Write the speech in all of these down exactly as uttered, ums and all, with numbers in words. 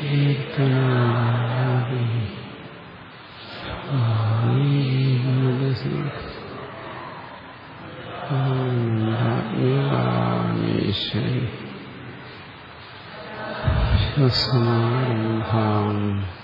സമാരംഭാം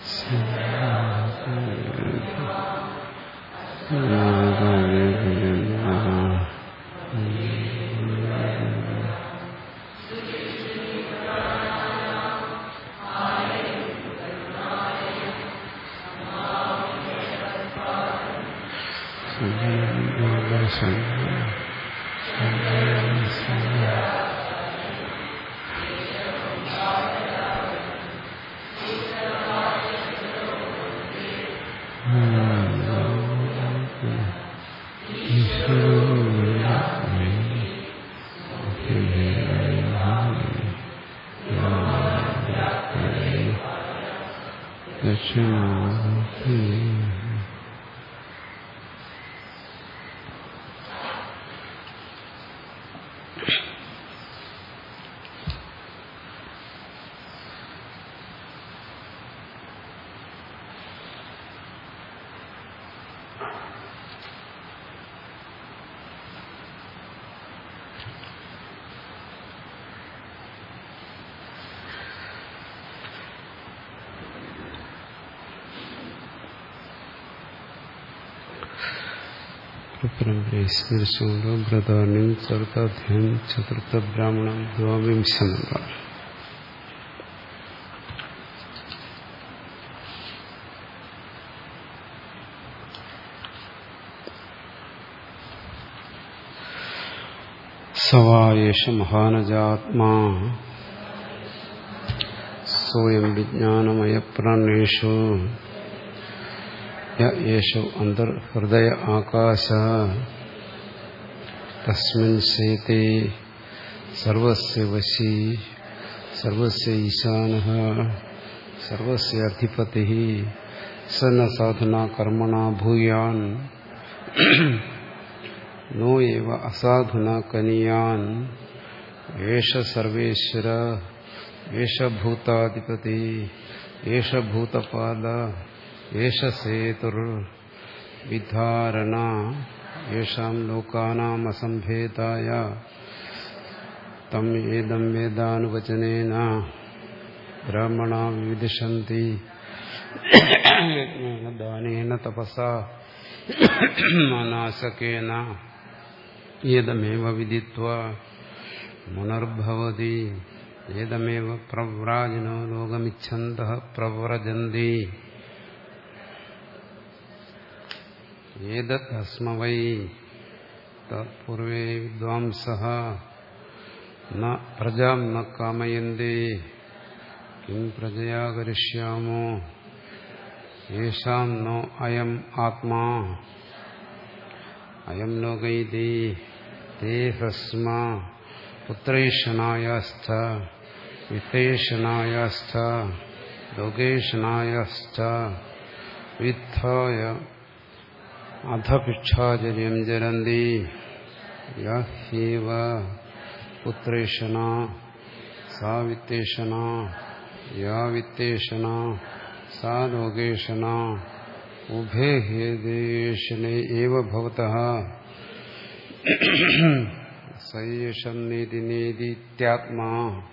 സ്മരിച്ചുകൊണ്ട് ബ്രതാനും ചതുർത്ഥാധ്യായം ചതുർത്ഥ ബ്രാഹ്മണ ദ്വാവിംശമന്ത്ര. സവായേഷ മഹാനജാത്മാ സ്വയം വിജ്ഞാനമയപ്രാണേഷു യേശു അന്തർഹൃദയ ആകാശ തസ്മിൻ സേതേ സർവസ്യ വശീ സർവസ്യ ഈശാനഃ സർവസ്യ അധിപതിഃ സ ന സാധുനാ കർമ്മണാ ഭൂയാൻ നോ ഏവ അസാധുനാ കനീയാൻ ഏഷ സർവേശ്വര ഏഷ ഭൂതാധിപതി ഏഷ ഭൂതപാല ഏഷ സേതുർ വിധാരണ യേഷാം ലോകാനാം അസംഭേദായ തം ഏദം വേദാനുവചനേന ബ്രാഹ്മണാ വിദിഷന്തി ദാനേന തപസാ മനാസകേന ഏതമേവ വിദിത്വാ മുനർഭവതി ഏതമേവ പ്രവ്രാജിനോ ലോകമിച്ഛന്തഃ പ്രവ്രജന്തി ഏതത് അസ്മവൈ തത്പൂർവേ വിദ്വാംസഃ ന പ്രജാം ന കാമയന്തി കിം പ്രജയാ കരിഷ്യാമോ യേഷാം നോ അയം ആത്മാ അയം ലോകൈതി തേ ഹ്രസ്മാ പുത്രൈഷണായസ്ഥ വിത്തേഷണായസ്ഥ ലോകേഷണായസ്ഥ വിത്ഥായ അധഭിക്ഷാചര്യം ചരന്തി യഹ്യേവ പുത്രേഷണ സാ വിത്തേഷണ യാ വിത്തേഷണ സാ ലോകേഷണ ഉഭേ ഹേദേഷണേ ഏവ ഭവതഃ സയേഷം നേതി നേതിത്യാത്മാ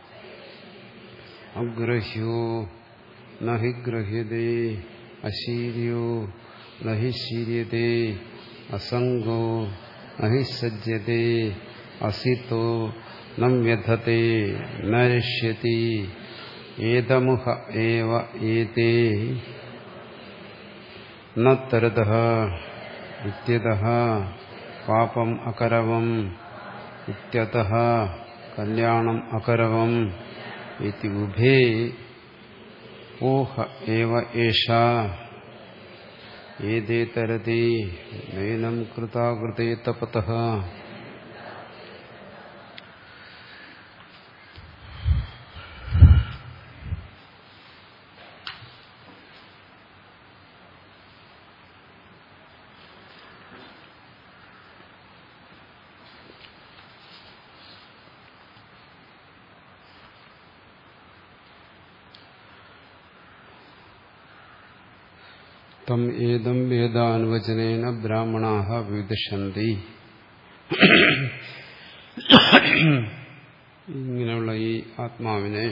അഗ്രഹ്യോ നഹി ഗ്രഹ്യതേ അശീര്യോ നഹി ശീര്യതേ അസംഗോ നഹി സജ്ജതേ അസിതോ നം വ്യഥതേ ന രിഷ്യതി ഏതമുഹ ഏവ ഏതേ ന തരതഃ ഇത്യതഃ പാപം അകരവം ഇത്യതഃ കല്യാണം അകരവം ഇതി ഉഭേ ഊഹ ഏവ ഏഷാ ഏതേ തരതി നൈനം കൃതാകൃതേ തപതഃ. തം ഏതം വേദാനുവചനേന ബ്രാഹ്മണാഃ വിദിഷന്തി. ഇങ്ങനെയുള്ള ഈ ആത്മാവിനെ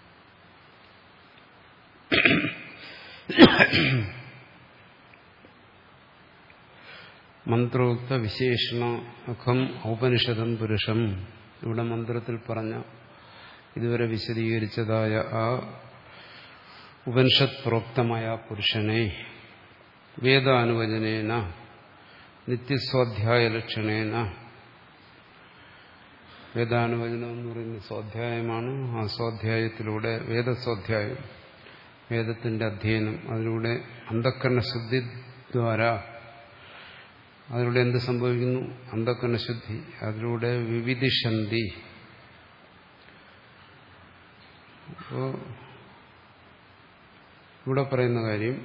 മന്ത്രോക്ത വിശേഷണ അഖം ഔപനിഷദം പുരുഷം, ഇവിടെ മന്ത്രത്തിൽ പറഞ്ഞ ഇതുവരെ വിശദീകരിച്ചതായ ആ ഉപനിഷത് പ്രോക്തമായ പുരുഷനെ വേദാനുവചനേന നിത്യസ്വാധ്യായ ലക്ഷണേന, വേദാനുവചനം എന്ന് പറയുന്ന സ്വാധ്യായമാണ്. ആ സ്വാധ്യായത്തിലൂടെ വേദസ്വാധ്യായം, വേദത്തിന്റെ അധ്യയനം, അതിലൂടെ അന്ധക്കരണശുദ്ധി ദ്വാര, അതിലൂടെ എന്ത് സംഭവിക്കുന്നു? അന്ധക്കരണശുദ്ധി. അതിലൂടെ വിവിധിഷന്തി. അപ്പോ ഇവിടെ പറയുന്ന കാര്യം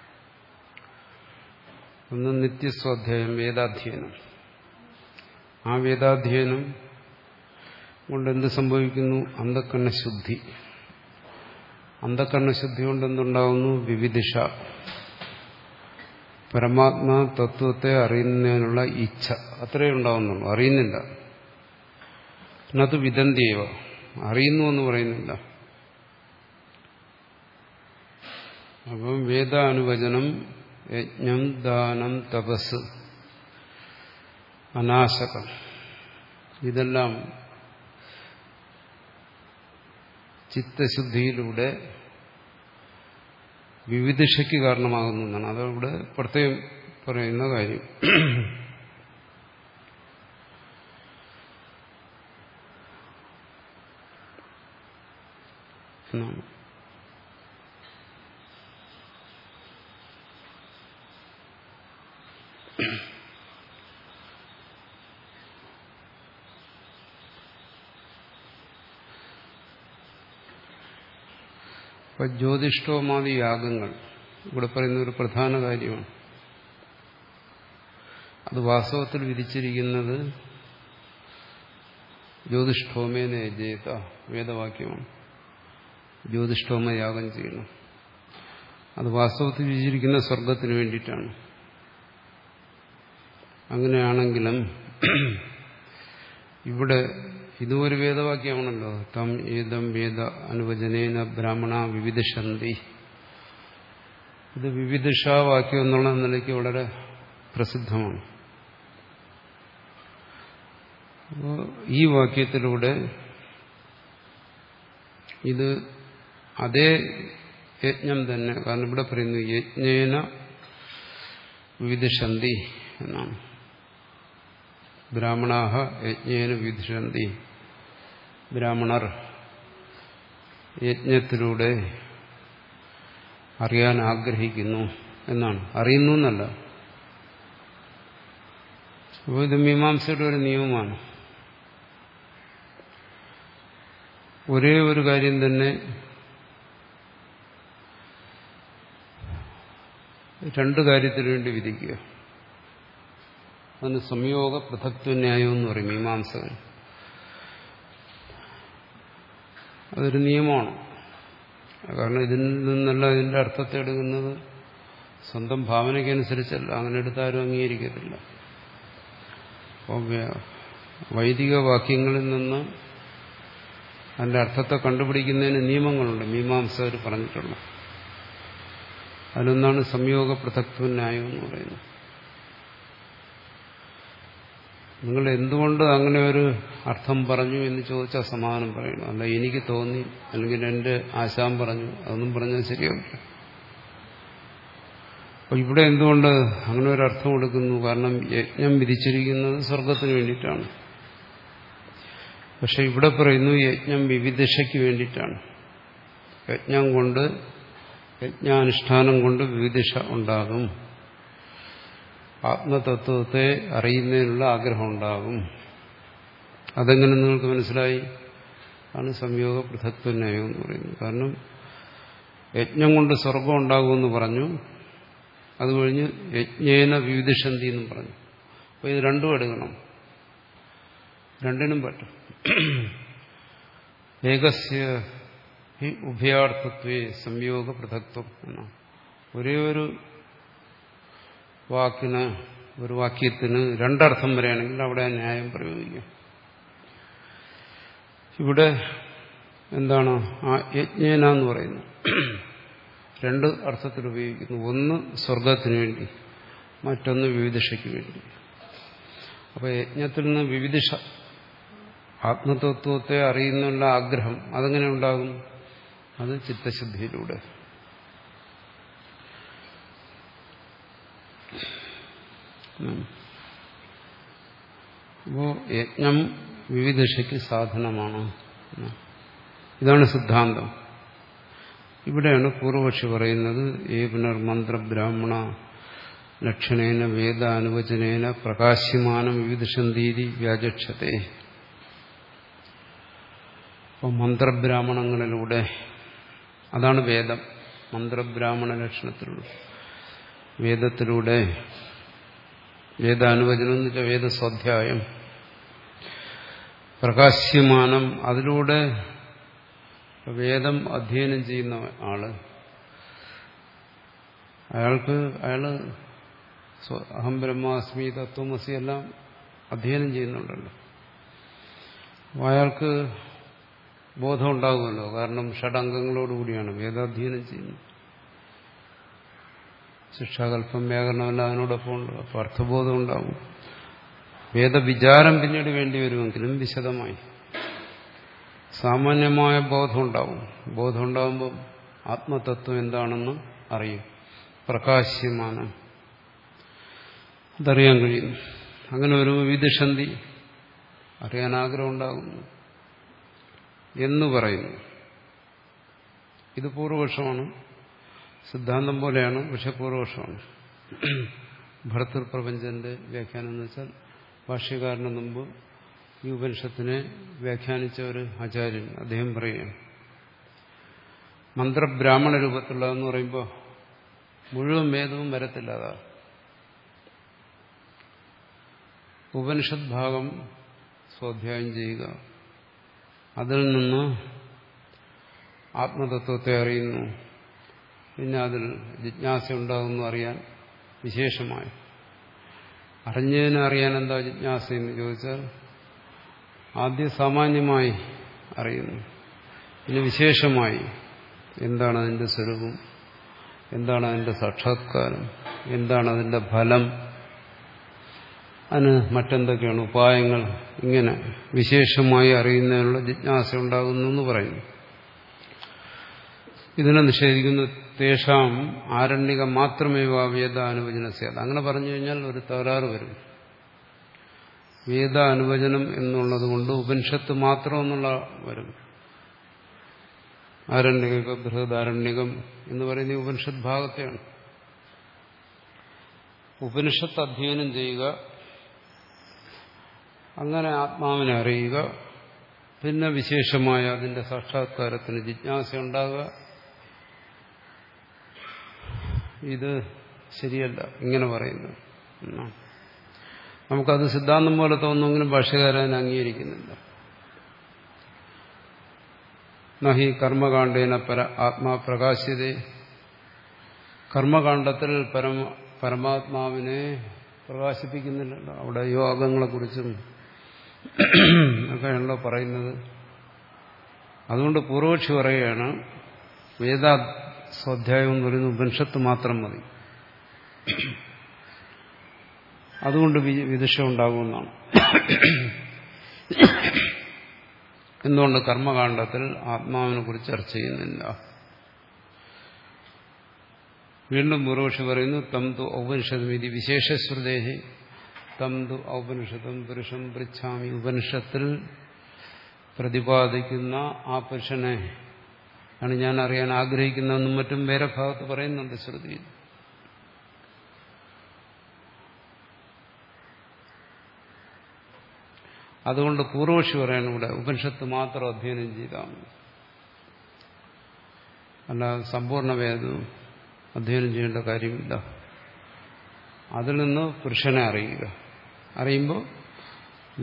ഒന്ന് നിത്യസ്വാധ്യായം, വേദാധ്യയനം. ആ വേദാധ്യയനം കൊണ്ട് എന്ത് സംഭവിക്കുന്നു? അന്ധക്കരണശുദ്ധി. അന്ധക്കരണശുദ്ധി കൊണ്ട് എന്തുണ്ടാകുന്നു? വിവിധിഷ, പരമാത്മാ തത്വത്തെ അറിയുന്നതിനുള്ള ഇച്ഛ, അത്രയേ ഉണ്ടാവുന്നുള്ളൂ. അറിയുന്നില്ല. അത് വിദന്തിയേവ, അറിയുന്നു എന്ന് പറയുന്നില്ല. അപ്പം വേദാനുവചനം, യജ്ഞം, ദാനം, തപസ്, അനാശകം, ഇതെല്ലാം ചിത്തശുദ്ധിയിലൂടെ വിവിധിഷയ്ക്ക് കാരണമാകുന്നു എന്നാണ്. അതവിടെ പ്രത്യേകം പറയുന്ന കാര്യം. എന്നാണ്. അപ്പൊ ജ്യോതിഷ്ഠോമാദി യാഗങ്ങൾ ഇവിടെ പറയുന്ന ഒരു പ്രധാന കാര്യമാണ്. അത് വാസ്തവത്തിൽ വിധിച്ചിരിക്കുന്നത് ജ്യോതിഷ്ഠോമേന യജേത, വേദവാക്യമാണ്. ജ്യോതിഷ്ഠോമ യാഗം ചെയ്യണം. അത് വാസ്തവത്തിൽ വിധിച്ചിരിക്കുന്ന സ്വർഗത്തിന് വേണ്ടിയിട്ടാണ്. അങ്ങനെയാണെങ്കിലും ഇവിടെ ഇതും ഒരു വേദവാക്യമാണല്ലോ. തം ഏതം വേദ അനുവചനേന ബ്രാഹ്മണ വിവിധിഷന്തി. ഇത് വിവിധിഷാവാക്യം എന്നുള്ള നിലയ്ക്ക് വളരെ പ്രസിദ്ധമാണ്. അപ്പോൾ ഈ വാക്യത്തിലൂടെ ഇത് അതേ യജ്ഞം തന്നെ, കാരണം ഇവിടെ പറയുന്നു യജ്ഞേന വിവിധിഷന്തി എന്നാണ്. ബ്രാഹ്മണാഹ യജ്ഞേന വിവിധിഷന്തി. ബ്രാഹ്മണർ യജ്ഞത്തിലൂടെ അറിയാൻ ആഗ്രഹിക്കുന്നു എന്നാണ്. അറിയുന്നു എന്നല്ല. അപ്പോൾ ഇത് മീമാംസയുടെ ഒരു നിയമമാണ്. ഒരേ ഒരു കാര്യം തന്നെ രണ്ട് കാര്യത്തിനു വേണ്ടി വിധിക്കുക. അതിന് സംയോഗ പൃഥക്ത്വന്യായം എന്ന് പറയും മീമാംസകൻ. അതൊരു നിയമമാണ്. കാരണം ഇതിൽ നിന്നല്ല ഇതിന്റെ അർത്ഥത്തെ എടുക്കുന്നത് സ്വന്തം ഭാവനയ്ക്കനുസരിച്ചല്ല. അങ്ങനെ എടുത്താരും അംഗീകരിക്കത്തില്ല. അപ്പോൾ വൈദിക വാക്യങ്ങളിൽ നിന്ന് അതിന്റെ അർത്ഥത്തെ കണ്ടുപിടിക്കുന്നതിന് നിയമങ്ങളുണ്ട്, മീമാംസകർ പറഞ്ഞിട്ടുള്ള. അതിലൊന്നാണ് സംയോഗ പൃഥക്ത്വന്യായം എന്ന് പറയുന്നത്. നിങ്ങൾ എന്തുകൊണ്ട് അങ്ങനെ ഒരു അർത്ഥം പറഞ്ഞു എന്ന് ചോദിച്ചാൽ സമാധാനം പറയണം. അല്ല എനിക്ക് തോന്നി, അല്ലെങ്കിൽ എന്റെ ആശാൻ പറഞ്ഞു, അതൊന്നും പറഞ്ഞാൽ ശരിയാവില്ല. അപ്പൊ ഇവിടെ എന്തുകൊണ്ട് അങ്ങനെ ഒരു അർത്ഥം കൊടുക്കുന്നു? കാരണം യജ്ഞം വിധിച്ചിരിക്കുന്നത് സ്വർഗത്തിന് വേണ്ടിയിട്ടാണ്. പക്ഷെ ഇവിടെ പറയുന്നു യജ്ഞം വിവിധിഷയ്ക്ക് വേണ്ടിയിട്ടാണ്. യജ്ഞം കൊണ്ട്, യജ്ഞാനുഷ്ഠാനം കൊണ്ട് വിവിധിഷ ഉണ്ടാകും. ആത്മതത്വത്തെ അറിയുന്നതിനുള്ള ആഗ്രഹം ഉണ്ടാകും. അതെങ്ങനെ നിങ്ങൾക്ക് മനസ്സിലായി? ആണ് സംയോഗ പൃഥക്ത്വന്യായം എന്ന് പറയുന്നത്. കാരണം യജ്ഞം കൊണ്ട് സ്വർഗം ഉണ്ടാകുമെന്ന് പറഞ്ഞു, അത് കഴിഞ്ഞ് യജ്ഞേന വിവിധിഷന്തി എന്നും പറഞ്ഞു. അപ്പോൾ ഇത് രണ്ടും എടുക്കണം. രണ്ടിനും പറ്റും. ഏകസ്യ ഹി ഉഭയാർത്ഥത്വേ സംയോഗ പൃഥക്ത്വം എന്നാണ്. ഒരേ ഒരു വാക്കിന് ഒരു വാക്യത്തിന് രണ്ടർത്ഥം വരെയാണെങ്കിൽ അവിടെ ന്യായം പ്രയോഗിക്കും. ഇവിടെ എന്താണ് ആ യജ്ഞേന എന്ന് പറയുന്നത്? രണ്ട് അർത്ഥത്തിൽ ഉപയോഗിക്കുന്നു. ഒന്ന് സ്വർഗത്തിന് വേണ്ടി, മറ്റൊന്ന് വിവിധിഷയ്ക്ക് വേണ്ടി. അപ്പൊ യജ്ഞത്തിൽ നിന്ന് വിവിധിഷ ആത്മതത്വത്തെ അറിയുന്നുള്ള ആഗ്രഹം അതെങ്ങനെ ഉണ്ടാകും? അത് ചിത്തശുദ്ധിയിലൂടെ. അപ്പോ യജ്ഞം വിവിധിഷയ്ക്ക് സാധനമാണ്. ഇതാണ് സിദ്ധാന്തം. ഇവിടെയാണ് പൂർവപക്ഷി പറയുന്നത് ഏ പുനർമന്ത്രബ്രാഹ്മണ ലക്ഷണേന വേദ അനുവചനേന പ്രകാശ്യമാനം വിവിധിഷന്തീതി വ്യാചക്ഷത്തെ. അപ്പോൾ മന്ത്രബ്രാഹ്മണങ്ങളിലൂടെ, അതാണ് വേദം, മന്ത്രബ്രാഹ്മണ ലക്ഷണത്തിലൂടെ, വേദത്തിലൂടെ, വേദാനുവചനം എന്ന് വെച്ചാൽ വേദസ്വാധ്യായം, പ്രകാശ്യമാനം, അതിലൂടെ വേദം അധ്യയനം ചെയ്യുന്ന ആള്, അയാൾക്ക് അയാള് അഹം ബ്രഹ്മാസ്മി തത്വമസി എല്ലാം അധ്യയനം ചെയ്യുന്നുണ്ടല്ലോ. അയാൾക്ക് ബോധം ഉണ്ടാകുമല്ലോ. കാരണം ഷഡംഗങ്ങളോടുകൂടിയാണ് വേദാധ്യയനം ചെയ്യുന്നത്. ശിക്ഷാകല്പം, വ്യാകരണമെല്ലാം അതിനോടൊപ്പം ഉണ്ട്. അപ്പോൾ അർത്ഥബോധം ഉണ്ടാകും. വേദവിചാരം പിന്നീട് വേണ്ടി വരുമെങ്കിലും വിശദമായി സാമാന്യമായ ബോധം ഉണ്ടാവും. ബോധം ഉണ്ടാകുമ്പോൾ ആത്മതത്വം എന്താണെന്ന് അറിയും. പ്രകാശ്യമാണ്, അതറിയാൻ കഴിയുന്നു. അങ്ങനെ ഒരു വിവിധിഷന്തി, അറിയാൻ ആഗ്രഹം ഉണ്ടാകുന്നു എന്ന് പറയുന്നു. ഇത് പൂർവപക്ഷമാണ്, സിദ്ധാന്തം പോലെയാണ്, പക്ഷെ പൂർവപക്ഷമാണ്. ഭർതൃപ്രപഞ്ചന്റെ വ്യാഖ്യാനം എന്ന് വെച്ചാൽ ഭാഷ്യകാരന് മുമ്പ് ഈ ഉപനിഷത്തിനെ വ്യാഖ്യാനിച്ച ഒരു ആചാര്യൻ അദ്ദേഹം പറയുകയാണ്, മന്ത്രബ്രാഹ്മണ രൂപത്തിലുള്ളതെന്ന് പറയുമ്പോൾ മുഴുവൻ വേദവും വരത്തില്ല. അതാ ഉപനിഷത് ഭാഗം സ്വാധ്യായം ചെയ്യുക, അതിൽ നിന്ന് ആത്മതത്വത്തെ അറിയുന്നു, പിന്നെ അതിൽ ജിജ്ഞാസ ഉണ്ടാകുന്നു അറിയാൻ. വിശേഷമായി അറിഞ്ഞതിനെ അറിയാൻ എന്താ ജിജ്ഞാസ എന്ന് ചോദിച്ചാൽ ആദ്യം സാമാന്യമായി അറിയുന്നു, പിന്നെ വിശേഷമായി എന്താണ് അതിൻ്റെ സ്വരൂപം, എന്താണ് അതിൻ്റെ സാക്ഷാത്കാരം, എന്താണ് അതിൻ്റെ ഫലം, അതിന് മറ്റെന്തൊക്കെയാണ് ഉപായങ്ങൾ, ഇങ്ങനെ വിശേഷമായി അറിയുന്നതിനുള്ള ജിജ്ഞാസ ഉണ്ടാകുന്നു എന്ന് പറയുന്നു. ഇതിനെ നിഷേധിക്കുന്നു. തേഷാം ആരണ്യക മാത്രമേ വേദാനുവചനസ്യ. അങ്ങനെ പറഞ്ഞു കഴിഞ്ഞാൽ ഒരു തകരാറ് വരും. വേദാനുവചനം എന്നുള്ളത് കൊണ്ട് ഉപനിഷത്ത് മാത്രം എന്നുള്ള വരും. ആരണ്യക, ബൃഹദാരണ്യകം എന്ന് പറയുന്ന ഉപനിഷത്ത് ഭാഗത്തെയാണ്. ഉപനിഷത്ത് അധ്യയനം ചെയ്യുക, അങ്ങനെ ആത്മാവിനെ അറിയുക, പിന്നെ വിശേഷമായ അതിന്റെ സാക്ഷാത്കാരത്തിന് ജിജ്ഞാസ ഉണ്ടാകുക. ഇത് ശരിയല്ല ഇങ്ങനെ പറയുന്നത്. നമുക്കത് സിദ്ധാന്തം പോലെ തോന്നുമെങ്കിലും ഭാഷ്യകാരൻ അംഗീകരിക്കുന്നില്ല. നഹി കർമ്മകാണ്ഡേന പര ആത്മാ പ്രകാശ്യതേ. കർമ്മകാണ്ഡത്തിൽ പരമ പരമാത്മാവിനെ പ്രകാശിപ്പിക്കുന്നില്ലല്ലോ. അവിടെ യോഗങ്ങളെക്കുറിച്ചും ഒക്കെയാണല്ലോ പറയുന്നത്. അതുകൊണ്ട് പൂർവക്ഷി പറയുകയാണ് വേദാ സ്വാധ്യായം എന്ന് പറയുന്ന ഉപനിഷത്ത് മാത്രം മതി, അതുകൊണ്ട് വിദുഷ ഉണ്ടാകുമെന്നാണ്. എന്തുകൊണ്ട് കർമ്മകാണ്ഡത്തിൽ ആത്മാവിനെ കുറിച്ച് ചർച്ച ചെയ്യുന്നില്ല? വീണ്ടും പൂർവക്ഷി പറയുന്നു തം തു ഔപനിഷത്തും ഇത് വിശേഷശ്രുതേഹി തം തു ഔപനിഷത്തും പുരുഷം പൃച്ഛാമി. ഉപനിഷത്തിൽ പ്രതിപാദിക്കുന്ന ആ പുരുഷനെ ആണ് ഞാൻ അറിയാൻ ആഗ്രഹിക്കുന്നതെന്നും മറ്റും വേറെ ഭാഗത്ത് പറയുന്നുണ്ട് ശ്രുതിയിൽ. അതുകൊണ്ട് പൂർവക്ഷി പറയണം ഇവിടെ ഉപനിഷത്ത് മാത്രം അധ്യയനം ചെയ്താണ്, അല്ല സമ്പൂർണ്ണ വേദവും അധ്യയനം ചെയ്യേണ്ട കാര്യമില്ല. അതിൽ നിന്ന് പുരുഷനെ അറിയുക, അറിയുമ്പോൾ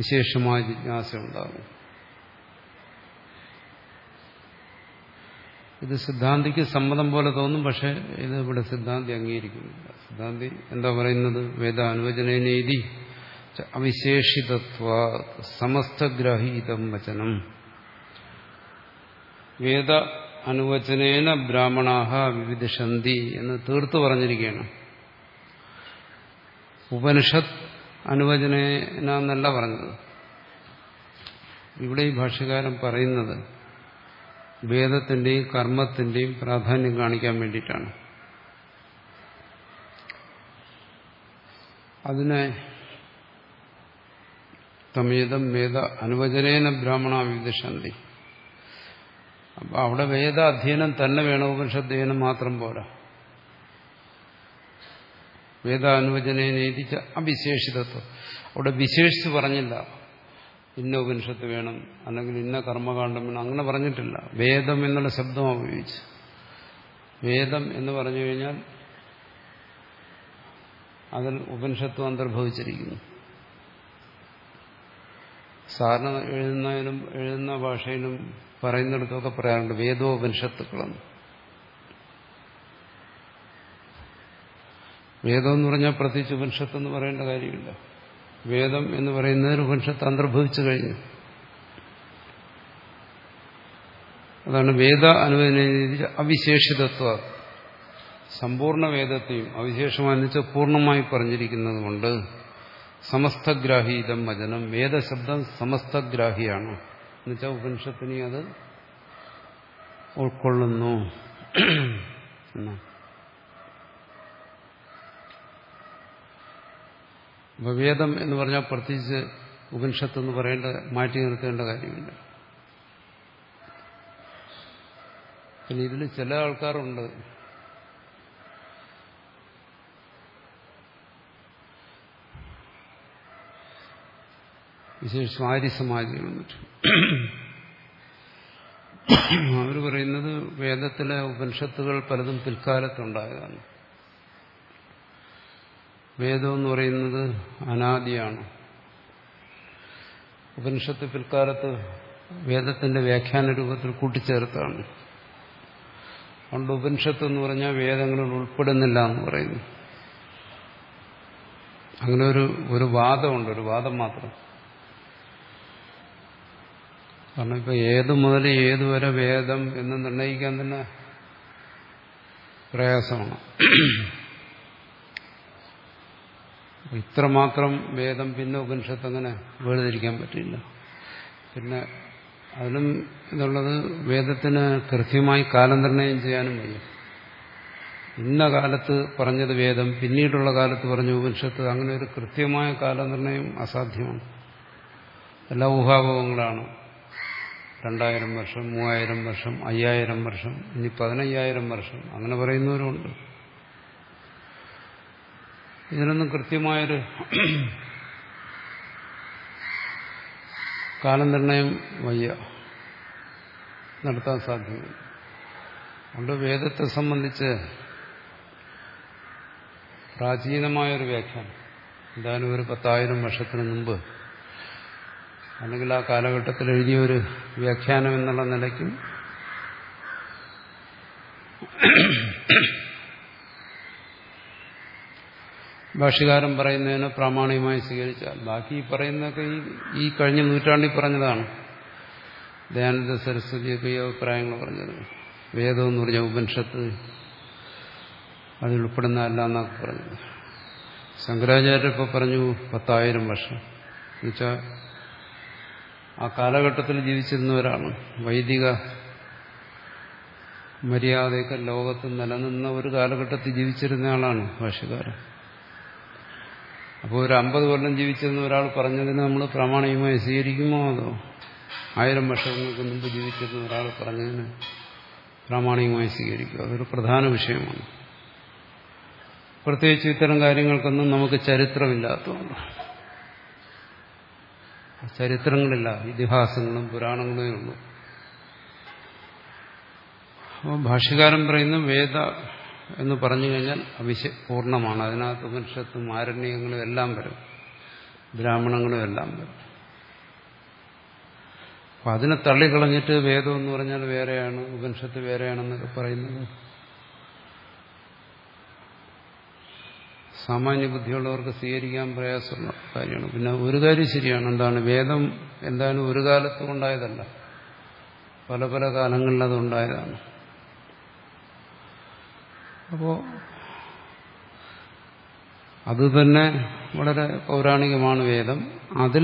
വിശേഷമായ ജിജ്ഞാസ ഉണ്ടാകും. ഇത് സിദ്ധാന്തിക്ക് സമ്മതം പോലെ തോന്നും, പക്ഷെ ഇത് ഇവിടെ സിദ്ധാന്തി അംഗീകരിക്കുന്നില്ല. സിദ്ധാന്തി എന്താ പറയുന്നത്? വേദ അനുവചനേനീതി അവിശേഷിതത്വ സമസ്തഗ്രാഹീതം വചനം. വേദ അനുവചനേന ബ്രാഹ്മണാഹ വിവിദിഷന്തി എന്ന് തീർത്തു പറഞ്ഞിരിക്കുകയാണ്. ഉപനിഷത്ത് അനുവചനേന എന്നല്ല പറഞ്ഞത്. ഇവിടെ ഈ ഭാഷ്യകാരൻ പറയുന്നത് വേദത്തിന്റെയും കർമ്മത്തിന്റെയും പ്രാധാന്യം കാണിക്കാൻ വേണ്ടിയിട്ടാണ്. അതിനെ തമേതം വേദ അനുവചനേന ബ്രാഹ്മണ വിവിദിഷന്തി. അപ്പൊ അവിടെ വേദ അധ്യയനം തന്നെ വേണം, ഉപനിഷദ്ധ്യയനം മാത്രം പോരാ. വേദ അനുവചനേനീതിച്ച അവിശേഷിതത്വം. അവിടെ വിശേഷിച്ച് പറഞ്ഞില്ല ഇന്ന ഉപനിഷത്ത് വേണം അല്ലെങ്കിൽ ഇന്ന കർമ്മകാണ്ഡം വേണം, അങ്ങനെ പറഞ്ഞിട്ടില്ല. വേദം എന്നുള്ള ശബ്ദം ഉപയോഗിച്ച്. വേദം എന്ന് പറഞ്ഞു കഴിഞ്ഞാൽ അതിൽ ഉപനിഷത്വം അന്തർഭവിച്ചിരിക്കുന്നു. സാധാരണ എഴുതുന്നതിനും എഴുതുന്ന ഭാഷയിലും പറയുന്നിടത്തൊക്കെ പറയാറുണ്ട് വേദോപനിഷത്തുക്കളെന്ന്. വേദം എന്ന് പറഞ്ഞാൽ പ്രത്യേകിച്ച് ഉപനിഷത്ത് എന്ന് പറയേണ്ട കാര്യമില്ല. വേദം എന്ന് പറയുന്നതിന് ഉപനിഷത്ത് അന്തർഭവിച്ചു കഴിഞ്ഞു. അതാണ് വേദ അനുവദന അവിശേഷിതത്വ. സമ്പൂർണ്ണ വേദത്തെയും അവിശേഷമായി വെച്ചാൽ പൂർണ്ണമായി പറഞ്ഞിരിക്കുന്നത് കൊണ്ട് സമസ്തഗ്രാഹീതം വചനം. വേദശബ്ദം സമസ്തഗ്രാഹിയാണ് എന്നുവെച്ചാൽ ഉപനിഷത്തിനെ അത് ഉൾക്കൊള്ളുന്നു. വേദം എന്ന് പറഞ്ഞാൽ പ്രത്യേകിച്ച് ഉപനിഷത്ത് എന്ന് പറയേണ്ട, മാറ്റി നിർത്തേണ്ട കാര്യമില്ല. പിന്നെ ഇതിൽ ചില ആൾക്കാരുണ്ട് വിശേഷിച്ച് ആര്യ സമാജികളും മറ്റും. അവർ പറയുന്നത് വേദത്തിലെ ഉപനിഷത്തുകൾ പലതും പിൽക്കാലത്തുണ്ടായതാണ്. വേദം എന്ന് പറയുന്നത് അനാദിയാണ്. ഉപനിഷത്ത് പിൽക്കാലത്ത് വേദത്തിന്റെ വ്യാഖ്യാന രൂപത്തിൽ കൂട്ടിച്ചേർത്താണ്. അതുകൊണ്ട് ഉപനിഷത്ത് എന്ന് പറഞ്ഞാൽ വേദങ്ങളിൽ ഉൾപ്പെടുന്നില്ല എന്ന് പറയുന്നു. അങ്ങനെ ഒരു ഒരു വാദമുണ്ട്, ഒരു വാദം മാത്രം. കാരണം ഇപ്പൊ ഏതു മുതൽ ഏതുവരെ വേദം എന്ന് നിർണ്ണയിക്കാൻ തന്നെ പ്രയാസമാണ്. ഇത്രമാത്രം വേദം പിന്നെ ഉപനിഷത്ത് അങ്ങനെ വേർതിരിക്കാൻ പറ്റില്ല. പിന്നെ അതിലും ഇതുള്ളത് വേദത്തിന് കൃത്യമായി കാലനിർണ്ണയം ചെയ്യാനും വയ്യ. ഇന്ന കാലത്ത് പറഞ്ഞത് വേദം, പിന്നീടുള്ള കാലത്ത് പറഞ്ഞ ഉപനിഷത്ത്, അങ്ങനെ ഒരു കൃത്യമായ കാലനിർണ്ണയം അസാധ്യമാണ്. എല്ലാ ഊഹാഭോഗങ്ങളാണ്. രണ്ടായിരം വർഷം, മൂവായിരം വർഷം, അയ്യായിരം വർഷം, ഇനി പതിനയ്യായിരം വർഷം, അങ്ങനെ പറയുന്നവരുണ്ട്. ഇതിനൊന്നും കൃത്യമായൊരു കാലനിർണ്ണയം വയ്യ, നടത്താൻ സാധ്യമല്ല. അതുകൊണ്ട് വേദത്തെ സംബന്ധിച്ച് പ്രാചീനമായൊരു വ്യാഖ്യാനം, എന്തായാലും ഒരു പത്തായിരം വർഷത്തിന് മുമ്പ് അല്ലെങ്കിൽ ആ കാലഘട്ടത്തിൽ എഴുതിയൊരു വ്യാഖ്യാനം എന്നുള്ള നിലയ്ക്കും ഭാഷ്യകാരൻ പറയുന്നതിന് പ്രാമാണികമായി സ്വീകരിച്ചാൽ, ബാക്കി പറയുന്നതൊക്കെ ഈ ഈ കഴിഞ്ഞ നൂറ്റാണ്ടിൽ പറഞ്ഞതാണ്. ദയാനന്ദ സരസ്വതിയൊക്കെ ഈ അഭിപ്രായങ്ങൾ പറഞ്ഞത്. വേദം എന്ന് പറഞ്ഞ ഉപനിഷത്ത് അതിൽ ഉൾപ്പെടുന്നതല്ല എന്നൊക്കെ പറഞ്ഞത്. ശങ്കരാചാര്യർ ഇപ്പോൾ പറഞ്ഞു പത്തായിരം വർഷം എന്നുവെച്ചാൽ ആ കാലഘട്ടത്തിൽ ജീവിച്ചിരുന്നവരാണ്. വൈദിക മര്യാദയൊക്കെ ലോകത്ത് നിലനിന്ന ഒരു കാലഘട്ടത്തിൽ ജീവിച്ചിരുന്ന ആളാണ് ഭാഷ്യകാരൻ. അപ്പോൾ ഒരു അമ്പത് കൊല്ലം ജീവിച്ചിരുന്ന ഒരാൾ പറഞ്ഞതിന് നമ്മൾ പ്രാമാണികമായി സ്വീകരിക്കുമോ, അതോ ആയിരം വർഷങ്ങൾക്ക് മുമ്പ് ജീവിച്ചിരുന്ന ഒരാൾ പറഞ്ഞതിന് പ്രാമാണികമായി സ്വീകരിക്കുമോ? അതൊരു പ്രധാന വിഷയമാണ്. പ്രത്യേകിച്ച് ഇത്തരം കാര്യങ്ങൾക്കൊന്നും നമുക്ക് ചരിത്രമില്ലാത്തതുകൊണ്ട്. ചരിത്രങ്ങളില്ല, ഇതിഹാസങ്ങളും പുരാണങ്ങളേ ഉള്ളൂ. അപ്പോൾ ഭാഷ്യകാരൻ പറയുന്ന വേദ എന്ന് പറഞ്ഞു കഴിഞ്ഞാൽ അവിശ പൂർണ്ണമാണ്. അതിനകത്ത് ഉപനിഷത്തും ആരണ്യങ്ങളും എല്ലാം വരും, ബ്രാഹ്മണങ്ങളും എല്ലാം വരും. അപ്പം അതിനെ തള്ളിക്കളഞ്ഞിട്ട് വേദം എന്ന് പറഞ്ഞാൽ വേറെയാണ്, ഉപനിഷത്ത് വേറെയാണെന്നൊക്കെ പറയുന്നത് സാമാന്യ ബുദ്ധിയുള്ളവർക്ക് സ്വീകരിക്കാൻ പ്രയാസമുള്ള കാര്യമാണ്. പിന്നെ ഒരു കാര്യം ശരിയാണ്, എന്താണ് വേദം എന്തായാലും ഒരു കാലത്തും ഉണ്ടായതല്ല, പല പല കാലങ്ങളിൽ അതുണ്ടായതാണ്. അപ്പോൾ അത് തന്നെ വളരെ പൗരാണികമാണ് വേദം. അതിൽ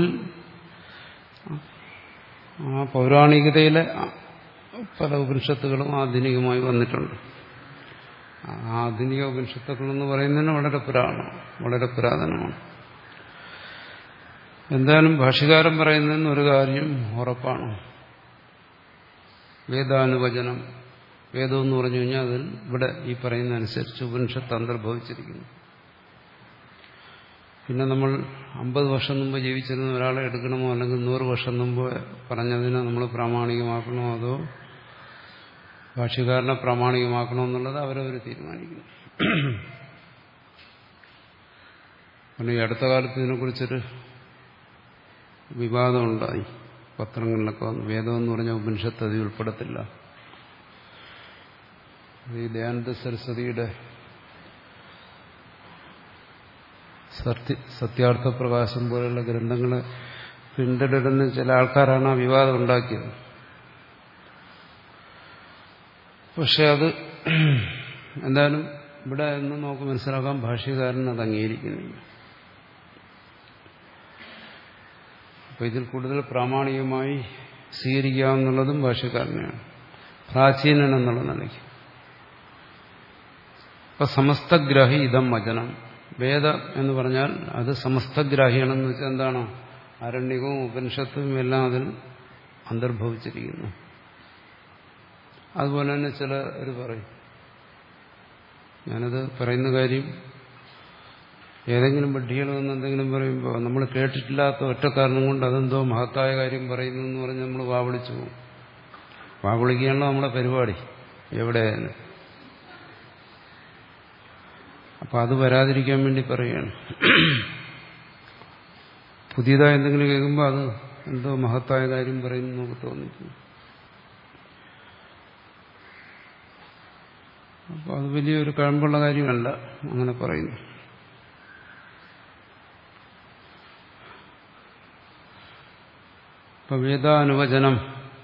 ആ പൗരാണികതയിലെ പല ഉപനിഷത്തുകളും ആധുനികമായി വന്നിട്ടുണ്ട്. ആധുനിക ഉപനിഷത്തുക്കൾ എന്ന് പറയുന്നതിന് വളരെ പുരാണം വളരെ പുരാതനമാണ്. എന്തായാലും ഭാഷ്യകാരൻ പറയുന്നതിന് ഒരു കാര്യം ഉറപ്പാണ്, വേദാനുവചനം. വേദം എന്ന് പറഞ്ഞു കഴിഞ്ഞാൽ അതിൽ ഇവിടെ ഈ പറയുന്ന അനുസരിച്ച് ഉപനിഷത്ത് അന്തർഭവിച്ചിരിക്കുന്നു. പിന്നെ നമ്മൾ അമ്പത് വർഷം മുമ്പ് ജീവിച്ചിരുന്ന ഒരാളെ എടുക്കണമോ അല്ലെങ്കിൽ നൂറ് വർഷം മുമ്പ് പറഞ്ഞതിനെ നമ്മൾ പ്രാമാണികമാക്കണമോ അതോ ഭാഷ്യകാരനെ പ്രാമാണികമാക്കണോ എന്നുള്ളത് അവരവർ തീരുമാനിക്കുന്നു. കാരണം ഈ അടുത്ത കാലത്ത് ഇതിനെക്കുറിച്ചൊരു വിവാദമുണ്ടായി, പത്രങ്ങളിലൊക്കെ വന്നു. വേദം എന്ന് പറഞ്ഞാൽ ഉപനിഷത്ത് അതിൽ ഉൾപ്പെടത്തില്ല. ഈ ദയാനന്ദ സരസ്വതിയുടെ സത്യ സത്യാർത്ഥ പ്രകാശം പോലെയുള്ള ഗ്രന്ഥങ്ങളെ പിന്തുടരുന്ന ചില ആൾക്കാരാണ് ആ വിവാദം ഉണ്ടാക്കിയത്. പക്ഷെ അത് എന്തായാലും ഇവിടെ നിന്ന് നമുക്ക് മനസ്സിലാക്കാം, ഭാഷ്യകാരൻ അത് അംഗീകരിക്കുന്നില്ല. അപ്പൊ ഇതിൽ കൂടുതൽ പ്രാമാണികമായി സ്വീകരിക്കാവുന്നുള്ളതും ഭാഷ്യക്കാരനെയാണ്, പ്രാചീനൻ എന്നുള്ള നിലയ്ക്ക്. അപ്പൊ സമസ്തഗ്രാഹി ഇതം വചനം. വേദം എന്ന് പറഞ്ഞാൽ അത് സമസ്തഗ്രാഹിയാണെന്ന് വെച്ചാൽ എന്താണ്? ആരണ്യകവും ഉപനിഷത്തും എല്ലാം അതിൽ അന്തർഭവിച്ചിരിക്കുന്നു. അതുപോലെ തന്നെ ചിലർ പറയും, ഞാനത് പറയുന്ന കാര്യം ഏതെങ്കിലും വിഡ്ഢികൾ വന്ന് എന്തെങ്കിലും പറയുമ്പോൾ നമ്മൾ കേട്ടിട്ടില്ലാത്ത ഒറ്റ കാരണം കൊണ്ട് അതെന്തോ മഹത്തായ കാര്യം പറയുന്നു എന്ന് പറഞ്ഞ് നമ്മൾ വാവിളിച്ചു പോകും. വാവിളിക്കുകയാണല്ലോ നമ്മളെ പരിപാടി എവിടെയായാലും. അപ്പം അത് വരാതിരിക്കാൻ വേണ്ടി പറയുകയാണ്. പുതിയതായി എന്തെങ്കിലും കേൾക്കുമ്പോൾ അത് എന്തോ മഹത്തായ കാര്യം പറയുന്നു നമുക്ക് തോന്നിക്കുന്നു. അപ്പോൾ അത് വലിയൊരു കഴമ്പുള്ള കാര്യമല്ല അങ്ങനെ പറയുന്നു. ഇപ്പൊ വേദാനുവചനം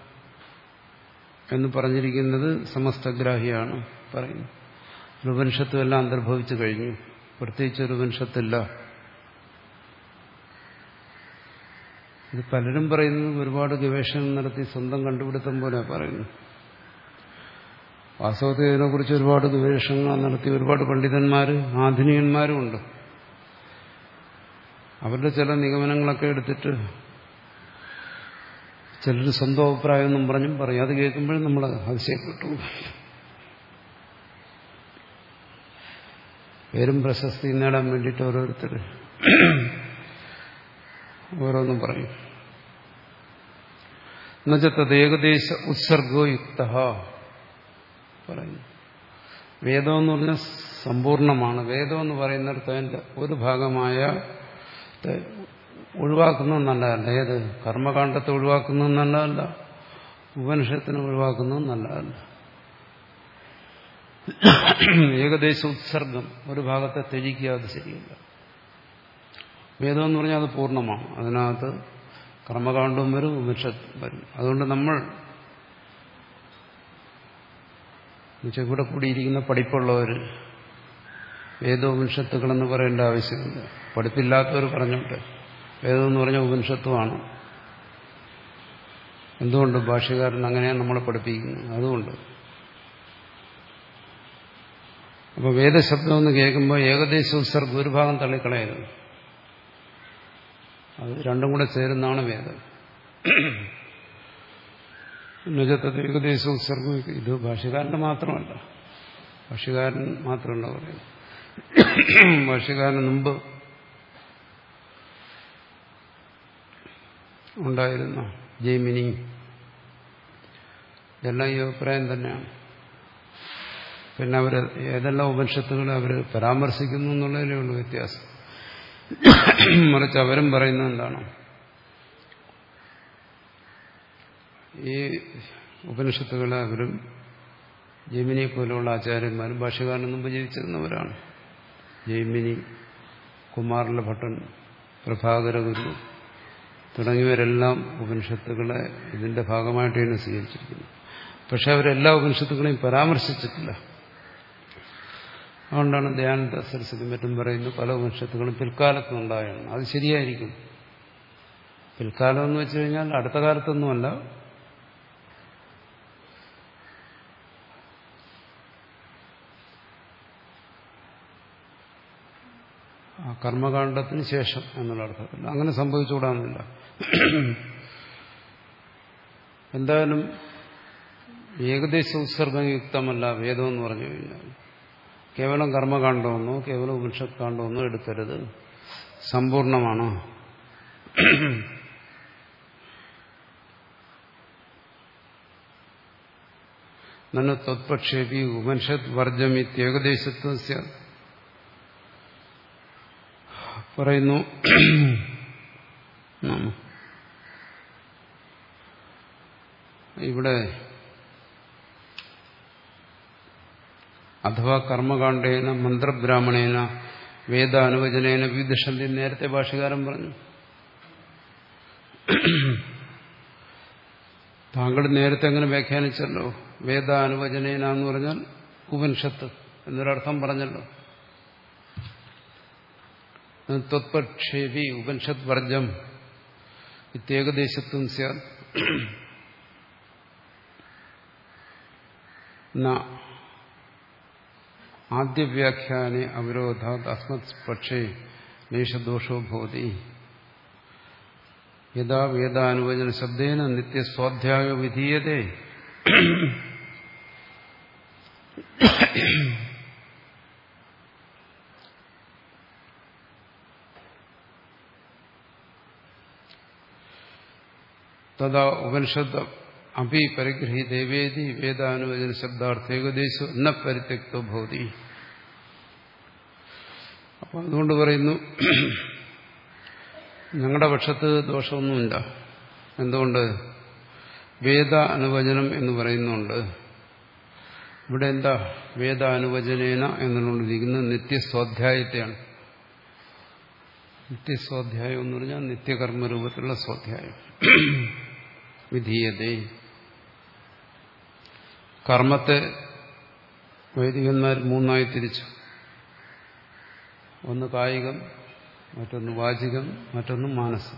എന്ന് പറഞ്ഞിരിക്കുന്നത് സമസ്തഗ്രാഹിയാണ് പറയുന്നു. ഒരു ഉപനിഷത്തും എല്ലാം അന്തർഭവിച്ചു കഴിഞ്ഞു, പ്രത്യേകിച്ച് ഒരു ഉപനിഷത്തില്ല. ഇത് പലരും പറയുന്നത് ഒരുപാട് ഗവേഷണം നടത്തി സ്വന്തം കണ്ടുപിടുത്തം പോലെ പറയുന്നു. വാസ്തവത്തിൽ ഇതിനെക്കുറിച്ച് ഒരുപാട് ഗവേഷണങ്ങൾ നടത്തി ഒരുപാട് പണ്ഡിതന്മാർ ആധുനികന്മാരും ഉണ്ട്. അവരുടെ ചില നിഗമനങ്ങളൊക്കെ എടുത്തിട്ട് ചിലർ സ്വന്തം അഭിപ്രായമൊന്നും പറഞ്ഞും പറയും. അത് കേൾക്കുമ്പോഴും നമ്മൾ അതിശയപ്പെട്ടു. പേരും പ്രശസ്തി നേടാൻ വേണ്ടിയിട്ട് ഓരോരുത്തർ ഓരോന്നും പറയും. എന്നുവെച്ചാൽ തത് ഏകദേശ ഉത്സർഗോ യുക്ത പറയുന്നു. വേദം എന്ന് പറഞ്ഞാൽ സമ്പൂർണമാണ്. വേദം എന്ന് പറയുന്നിടത്ത് അതിൻ്റെ ഒരു ഭാഗമായ ഒഴിവാക്കുന്നത് നല്ലതല്ല. ഏത് കർമ്മകാണ്ഡത്തെ ഒഴിവാക്കുന്നത് നല്ലതല്ല, ഉപനിഷത്തിനെ ഒഴിവാക്കുന്നത് നല്ലതല്ല. ഏകദേശ ഉത്സർഗം ഒരു ഭാഗത്തെ ത്യജിക്കുക, അത് ശരിയല്ല. വേദം എന്ന് പറഞ്ഞാൽ അത് പൂർണ്ണമാണ്. അതിനകത്ത് കർമ്മകാണ്ഡവും വരും, ഉപനിഷത്തും വരും. അതുകൊണ്ട് നമ്മൾ ഇവിടെ കൂടിയിരിക്കുന്ന പഠിപ്പുള്ളവർ വേദോപനിഷത്തുകളെന്ന് പറയേണ്ട ആവശ്യമില്ല. പഠിപ്പില്ലാത്തവർ പറഞ്ഞോട്ടെ വേദം എന്ന് പറഞ്ഞാൽ ഉപനിഷത്തുമാണ്. എന്തുകൊണ്ട്? ഭാഷ്യകാരൻ അങ്ങനെയാണ് നമ്മളെ പഠിപ്പിക്കുന്നത്. അതുകൊണ്ട് അപ്പോൾ വേദശബ്ദം എന്ന് കേൾക്കുമ്പോൾ ഏകദേശ ഉത്സർഗം ഒരു ഭാഗം തള്ളിക്കളയരുത്. അത് രണ്ടും കൂടെ ചേരുന്നതാണ് വേദം. എന്നുവെച്ചാൽ ഏകദേശ ഉത്സർഗം ഇത് ഭാഷ്യകാരൻ്റെ മാത്രമല്ല, ഭാഷ്യകാരൻ മാത്രമല്ല പറയുന്നത്. ഭാഷ്യകാരന് മുമ്പ് ഉണ്ടായിരുന്ന ജൈമിനി ഇതെല്ലാം ഈ അഭിപ്രായം തന്നെയാണ്. പിന്നെ അവർ ഏതെല്ലാം ഉപനിഷത്തുകളെ അവർ പരാമർശിക്കുന്നു എന്നുള്ളതിലേ ഉള്ളൂ വ്യത്യാസം. മറിച്ച് അവരും പറയുന്നത് എന്താണ്? ഈ ഉപനിഷത്തുകളെ അവരും ജൈമിനിയെ പോലെയുള്ള ആചാര്യന്മാരും ഭാഷ്യകാരന് മുമ്പ് ജീവിച്ചിരുന്നവരാണ്. ജൈമിനി, കുമാരല ഭട്ടൻ, പ്രഭാകര ഗുരു തുടങ്ങിയവരെല്ലാം ഉപനിഷത്തുകളെ ഇതിന്റെ ഭാഗമായിട്ടാണ് സ്വീകരിച്ചിരിക്കുന്നത്. പക്ഷെ അവരെല്ലാ ഉപനിഷത്തുകളെയും പരാമർശിച്ചിട്ടില്ല. അതുകൊണ്ടാണ് ദയാനന്ദ സരസ്വതി മറ്റും പറയുന്നത് പല ഉപനിഷത്തുകളും പിൽക്കാലത്തുണ്ടായാണ്. അത് ശരിയായിരിക്കും. പിൽക്കാലം എന്ന് വെച്ചു കഴിഞ്ഞാൽ അടുത്ത കാലത്തൊന്നുമല്ല. ആ കർമ്മകാണ്ഡത്തിന് ശേഷം എന്നുള്ള അർത്ഥത്തിൽ അങ്ങനെ സംഭവിച്ചുകൂടാന്നില്ല. എന്തായാലും ഏകദേശ ഉത്സർഗയുക്തമല്ല വേദം എന്ന് പറഞ്ഞു കഴിഞ്ഞാൽ. കേവലം കർമ്മകാണ്ഡമെന്നോ കേവലം ഉപനിഷത്ത് കാണ്ഡമെന്നോ എടുക്കരുത്. സമ്പൂർണമാണ്. നന്നു തത്പക്ഷേപി ഉപനിഷത്ത് വർജമിത്യേകദേശത്വം സ്യാത് പറയുന്നു. ഇവിടെ അഥവാ കർമ്മകാണ്ഡേന മന്ത്രബ്രാഹ്മണേന വേദാനുവചനേന വിവിധഷന്തി നേരത്തെ ഭാഷ്യകാരൻ പറഞ്ഞു. താങ്കൾ നേരത്തെ അങ്ങനെ വ്യാഖ്യാനിച്ചല്ലോ. വേദാനുവചനേന എന്ന് പറഞ്ഞാൽ ഉപനിഷത്ത് എന്നൊരർത്ഥം പറഞ്ഞല്ലോ. ത്വത്പക്ഷേപി ഉപനിഷത്ത് വർജം ഇത്യേകദേശത്വം സ്യാത് ആദ്യവ്യാഖ്യാനെ അവരോധാത് അസ്മത് പക്ഷേ നേഷദോഷോ ഭവതി. യഥാ വേദാനുവചന ശബ്ദേന നിത്യസ്വാധ്യായോ വിധീയതേ തഥാ ഉപനിഷത്ത് അഭി പരിഗ്രഹീതേവേദി വേദാനുവചന ശബ്ദാർത്ഥേകദേശോ ന പരിത്യക്തോ ഭവതി. അപ്പൊ അതുകൊണ്ട് പറയുന്നു ഞങ്ങളുടെ പക്ഷത്ത് ദോഷമൊന്നുമില്ല. എന്തുകൊണ്ട്? വേദ അനുവചനം എന്ന് പറയുന്നുണ്ട്. ഇവിടെ എന്താ വേദ അനുവചനേന എന്നുകൊണ്ടിരിക്കുന്നത് നിത്യസ്വാധ്യായത്തെയാണ്. നിത്യസ്വാധ്യായം എന്ന് പറഞ്ഞാൽ നിത്യകർമ്മരൂപത്തിലുള്ള സ്വാധ്യായം. വിധീയതേ കർമ്മത്തെ വൈദികന്മാർ മൂന്നായി തിരിച്ചു. ഒന്ന് കായികം, മറ്റൊന്ന് വാചികം, മറ്റൊന്ന് മാനസം.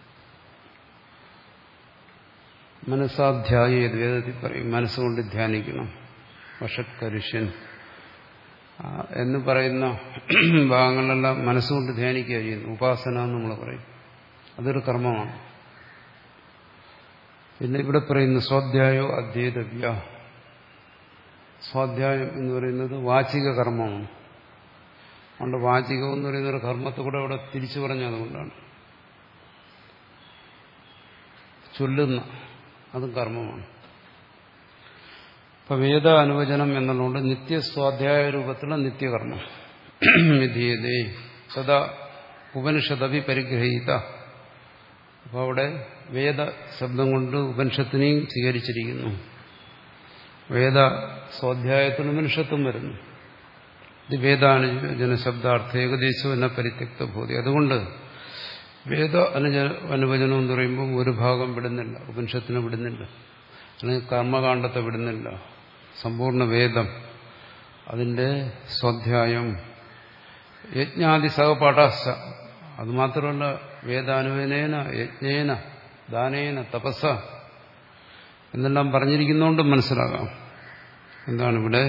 മനസ്സാധ്യായ വേദത്തിൽ പറയും മനസ്സുകൊണ്ട് ധ്യാനിക്കണം. വഷത്കരിഷ്യൻ എന്ന് പറയുന്ന ഭാഗങ്ങളെല്ലാം മനസ്സുകൊണ്ട് ധ്യാനിക്കുക ചെയ്യുന്നു. ഉപാസന എന്ന് നമ്മൾ പറയും. അതൊരു കർമ്മമാണ്. പിന്നെ ഇവിടെ പറയുന്നു സ്വാധ്യായോ അധ്യേതവ്യ. സ്വാധ്യായം എന്ന് പറയുന്നത് വാചിക കർമ്മമാണ്. അതുകൊണ്ട് വാചികം എന്ന് പറയുന്ന ഒരു കർമ്മത്തെ കൂടെ അവിടെ തിരിച്ചു പറഞ്ഞതുകൊണ്ടാണ്. ചൊല്ലുന്ന അതും കർമ്മമാണ്. ഇപ്പൊ വേദ അനുവചനം എന്നുള്ളതുകൊണ്ട് നിത്യസ്വാധ്യായ രൂപത്തിലുള്ള നിത്യകർമ്മം. വിധീയതേ സദാ ഉപനിഷദവി പരിഗ്രഹീത. അപ്പൊ അവിടെ വേദ ശബ്ദം കൊണ്ട് ഉപനിഷത്തിനെയും സ്വീകരിച്ചിരിക്കുന്നു. വേദ സ്വാധ്യായത്തിന് ഉപനിഷത്തും വരുന്നു. ഇത് വേദാനുജന ശബ്ദാർത്ഥ ഏകദേശം എന്ന പരിത്യക്ത ബോധി. അതുകൊണ്ട് വേദ അനുജ അനുവചനം എന്ന് പറയുമ്പോൾ ഒരു ഭാഗം വിടുന്നില്ല, ഉപനിഷത്തിനെ വിടുന്നില്ല, അല്ലെങ്കിൽ കർമ്മകാണ്ഡത്തെ വിടുന്നില്ല. സമ്പൂർണ്ണ വേദം, അതിന്റെ സ്വാധ്യായം, യജ്ഞാദി സഹപാഠാശ്ച. അതുമാത്രമല്ല വേദാനുവചനേന യജ്ഞേന ദാനേന തപസ്സ എന്നെല്ലാം പറഞ്ഞിരിക്കുന്നതുകൊണ്ട് മനസ്സിലാകാം എന്താണ് ഇവിടെ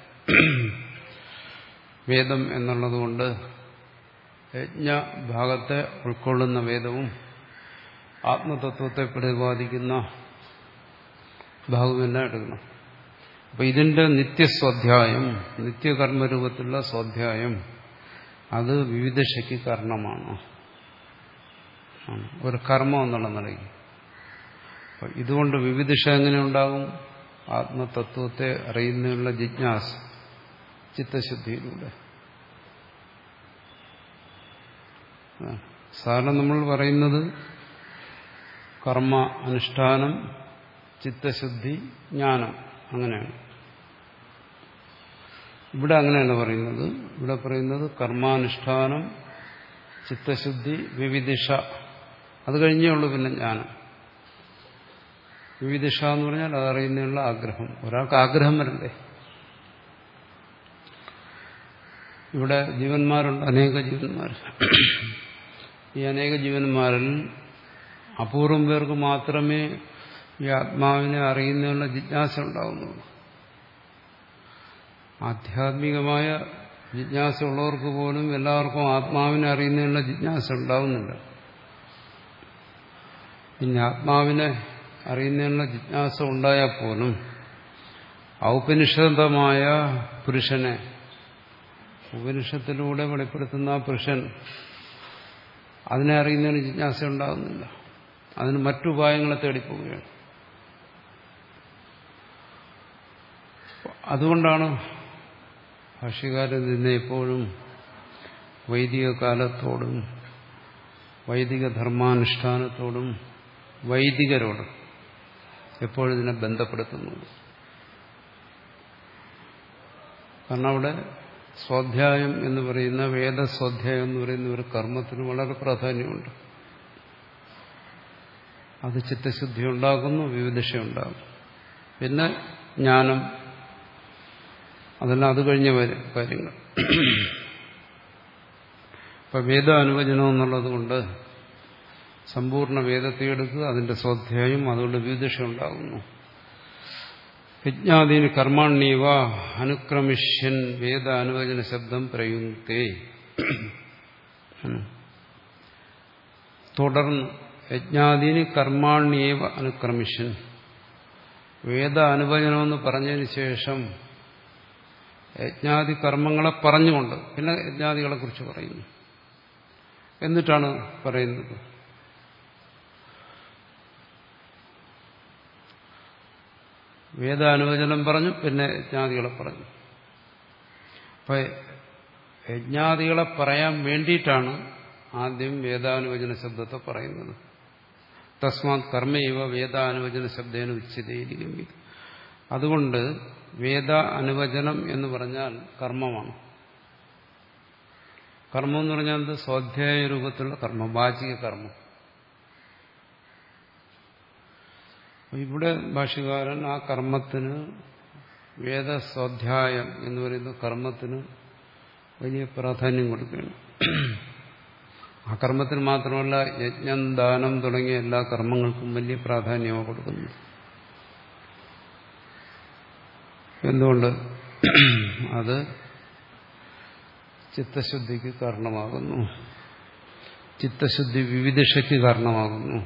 വേദം എന്നുള്ളതുകൊണ്ട് യജ്ഞഭാഗത്തെ ഉൾക്കൊള്ളുന്ന വേദവും ആത്മതത്വത്തെ പ്രതിപാദിക്കുന്ന ഭാഗമെല്ലാം എടുക്കണം. അപ്പൊ ഇതിന്റെ നിത്യസ്വാധ്യായം, നിത്യകർമ്മരൂപത്തിലുള്ള സ്വാധ്യായം, അത് വിവിധശയ്ക്ക് കാരണമാണ്. ഒരു കർമ്മം എന്നുള്ള നിലയ്ക്ക്. ഇതുകൊണ്ട് വിവിധശ എങ്ങനെ ഉണ്ടാകും? ആത്മതത്വത്തെ അറിയുന്നതിനുള്ള ജിജ്ഞാസ, ചിത്തശുദ്ധിയിലൂടെ. സാധാരണ നമ്മൾ പറയുന്നത് കർമ്മ അനുഷ്ഠാനം ചിത്തശുദ്ധി, ജ്ഞാനം, അങ്ങനെയാണ്. ഇവിടെ അങ്ങനെയല്ല പറയുന്നത്. ഇവിടെ പറയുന്നത് കർമാനുഷ്ഠാനം, ചിത്തശുദ്ധി, വിവിദിഷ, അത് കഴിഞ്ഞേ ഉള്ളൂ പിന്നെ ജ്ഞാനം. വിവിദിഷ എന്ന് പറഞ്ഞാൽ അതറിയുന്നതിനുള്ള ആഗ്രഹം. ഒരാൾക്ക് ആഗ്രഹം വരണ്ടേ? ഇവിടെ ജീവന്മാരുണ്ട്, അനേക ജീവന്മാർ. ഈ അനേക ജീവന്മാരിൽ അപൂർവം പേർക്ക് മാത്രമേ ഈ ആത്മാവിനെ അറിയുന്നതിനുള്ള ജിജ്ഞാസ ഉണ്ടാകുന്നുള്ളൂ. ആധ്യാത്മികമായ ജിജ്ഞാസ ഉള്ളവർക്ക് പോലും എല്ലാവർക്കും ആത്മാവിനെ അറിയുന്നതിനുള്ള ജിജ്ഞാസ ഉണ്ടാകുന്നില്ല. പിന്നെ ആത്മാവിനെ അറിയുന്നതിനുള്ള ജിജ്ഞാസ ഉണ്ടായാൽ പോലും ഔപനിഷദമായ പുരുഷനെ, ഉപനിഷത്തിലൂടെ വെളിപ്പെടുത്തുന്ന ആ പുരുഷൻ, അതിനെ അറിയുന്നതിന് ജിജ്ഞാസ ഉണ്ടാകുന്നില്ല. അതിന് മറ്റുപായങ്ങളെ തേടിപ്പോവുകയാണ്. അതുകൊണ്ടാണ് ഭാഷ്യകാരൻ ഇതിനെ എപ്പോഴും വൈദിക കാലത്തോടും വൈദിക ധർമാനുഷ്ഠാനത്തോടും വൈദികരോടും എപ്പോഴും ഇതിനെ ബന്ധപ്പെടുത്തുന്നത്. കാരണം അവിടെ സ്വാധ്യായം എന്ന് പറയുന്ന വേദസ്വാധ്യായം എന്ന് പറയുന്ന ഒരു കർമ്മത്തിന് വളരെ പ്രാധാന്യമുണ്ട്. അത് ചിത്തശുദ്ധി ഉണ്ടാക്കുന്നു, വിവിധിഷ ഉണ്ടാകും. പിന്നെ ജ്ഞാനം, അതെല്ലാം അത് കഴിഞ്ഞ കാര്യങ്ങൾ. ഇപ്പൊ വേദാനുവചനം എന്നുള്ളത് കൊണ്ട് സമ്പൂർണ്ണ വേദത്തെ എടുക്കുക, അതിന്റെ സ്വാധ്യായം, അതുകൊണ്ട് വിവിധിഷ ഉണ്ടാകുന്നു. യജ്ഞാദീന് കർമാണ്യവ അനുക്രമിഷ്യൻ വേദാനുവചന ശബ്ദം പ്രയുക്തേ. തുടർന്ന് യജ്ഞാദീന് കർമാണ്യേവ അനുക്രമിഷ്യൻ, വേദ അനുവചനമെന്ന് പറഞ്ഞതിന് ശേഷം യജ്ഞാദി കർമ്മങ്ങളെ പറഞ്ഞുകൊണ്ട് പിന്നെ യജ്ഞാദികളെ കുറിച്ച് പറയുന്നു. എന്നിട്ടാണ് പറയുന്നത് വേദാനുവചനം പറഞ്ഞു, പിന്നെ യജ്ഞാദികളെ പറഞ്ഞു. അപ്പൊ യജ്ഞാദികളെ പറയാൻ വേണ്ടിയിട്ടാണ് ആദ്യം വേദാനുവചന ശബ്ദത്തെ പറയുന്നത്. തസ്മാത് കർമ്മൈവ വേദാനുവചന ശബ്ദേന ഉച്യതേരിക്കും. അതുകൊണ്ട് വേദ അനുവചനം എന്ന് പറഞ്ഞാൽ കർമ്മമാണ്. കർമ്മം എന്ന് പറഞ്ഞാൽ എന്ത്? സ്വാധ്യായ രൂപത്തിലുള്ള കർമ്മം, വാചിക കർമ്മം. ഇവിടെ ഭാഷ്യകാരൻ ആ കർമ്മത്തിന്, വേദസ്വാധ്യായം എന്ന് പറയുന്ന കർമ്മത്തിന് വലിയ പ്രാധാന്യം കൊടുക്കുകയാണ്. ആ കർമ്മത്തിന് മാത്രമല്ല, യജ്ഞം, ദാനം തുടങ്ങിയ എല്ലാ കർമ്മങ്ങൾക്കും വലിയ പ്രാധാന്യമാണ് കൊടുക്കുന്നത്. എന്തുകൊണ്ട്? അത് ചിത്തശുദ്ധിക്ക് കാരണമാകുന്നു, ചിത്തശുദ്ധി വിവിധിഷയ്ക്ക് കാരണമാകുന്നു.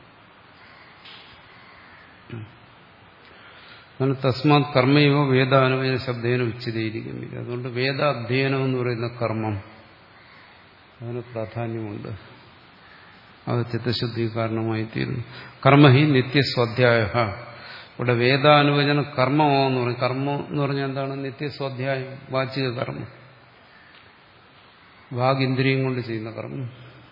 തസ്മാത് കർമ്മൈവ വേദാനുവചന ശബ്ദേന ഉച്യതേരിക്കും. അതുകൊണ്ട് വേദാധ്യയനം എന്ന് പറയുന്ന കർമ്മം, അതിന് പ്രാധാന്യമുണ്ട്. അത് ചിത്തശുദ്ധി കാരണമായി തീരുന്നു. കർമ്മഹി നിത്യസ്വാധ്യായ. ഇവിടെ വേദാനുവചന കർമ്മമോ എന്ന് പറയും. കർമ്മം എന്ന് പറഞ്ഞാൽ എന്താണ്? നിത്യസ്വാധ്യായം, വാചിക കർമ്മം, വാഗിന്ദ്രിയം കൊണ്ട് ചെയ്യുന്ന കർമ്മം.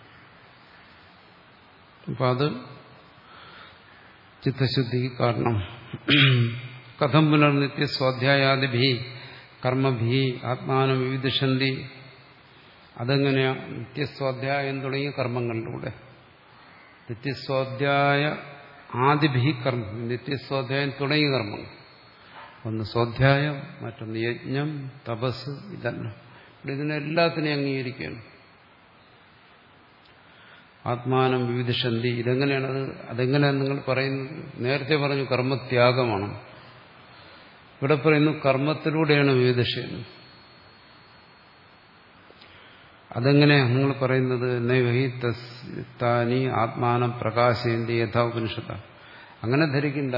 അപ്പൊ അത് ചിത്തശുദ്ധിക്ക് കാരണം. കഥം പുനർ നിത്യസ്വാധ്യായാദിഭി കർമ്മഭി ആത്മാനം വിവിധിഷന്തി. അതെങ്ങനെയാ? നിത്യസ്വാധ്യായം തുടങ്ങിയ കർമ്മങ്ങളിലൂടെ. നിത്യസ്വാധ്യായ ആദിഭി കർമ്മം, നിത്യസ്വാധ്യായം തുടങ്ങിയ കർമ്മങ്ങൾ. ഒന്ന് സ്വാധ്യായം, മറ്റൊന്ന് യജ്ഞം, തപസ്, ഇതെല്ലാം. ഇവിടെ ഇതിനെല്ലാത്തിനെയും അംഗീകരിക്കുകയാണ്. ആത്മാനം വിവിധിഷന്തി. ഇതെങ്ങനെയാണത്? അതെങ്ങനെയാണ് നിങ്ങൾ പറയുന്നത്? നേരത്തെ പറഞ്ഞു കർമ്മത്യാഗമാണ്. ഇവിടെ പറയുന്നു കർമ്മത്തിലൂടെയാണ് വിവിധിഷയെന്ന്. അതെങ്ങനെയാണ് നിങ്ങൾ പറയുന്നത്? നൈവഹി താനി ആത്മാനം പ്രകാശയന്തി യഥാ ഉപനിഷത്ത. അങ്ങനെ ധരിക്കണ്ട.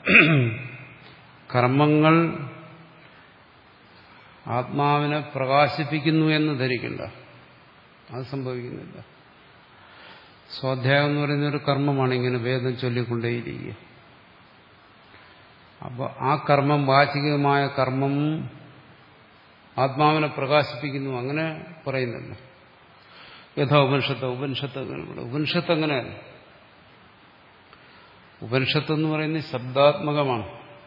കർമ്മങ്ങൾ ആത്മാവിനെ പ്രകാശിപ്പിക്കുന്നു എന്ന് ധരിക്കണ്ട. അത് സംഭവിക്കുന്നില്ല. സ്വാധ്യായം എന്ന് പറയുന്ന ഒരു കർമ്മമാണ്. ഇങ്ങനെ വേദം ചൊല്ലിക്കൊണ്ടേയിരിക്കുക. അപ്പോൾ ആ കർമ്മം, വാചികമായ കർമ്മം ആത്മാവിനെ പ്രകാശിപ്പിക്കുന്നു, അങ്ങനെ പറയുന്നില്ല. യഥാ ഉപനിഷത്ത് ഉപനിഷത്ത് ഉപനിഷത്ത് അങ്ങനെയല്ല. ഉപനിഷത്ത് എന്ന് പറയുന്നത് ശബ്ദാത്മകമാണ്.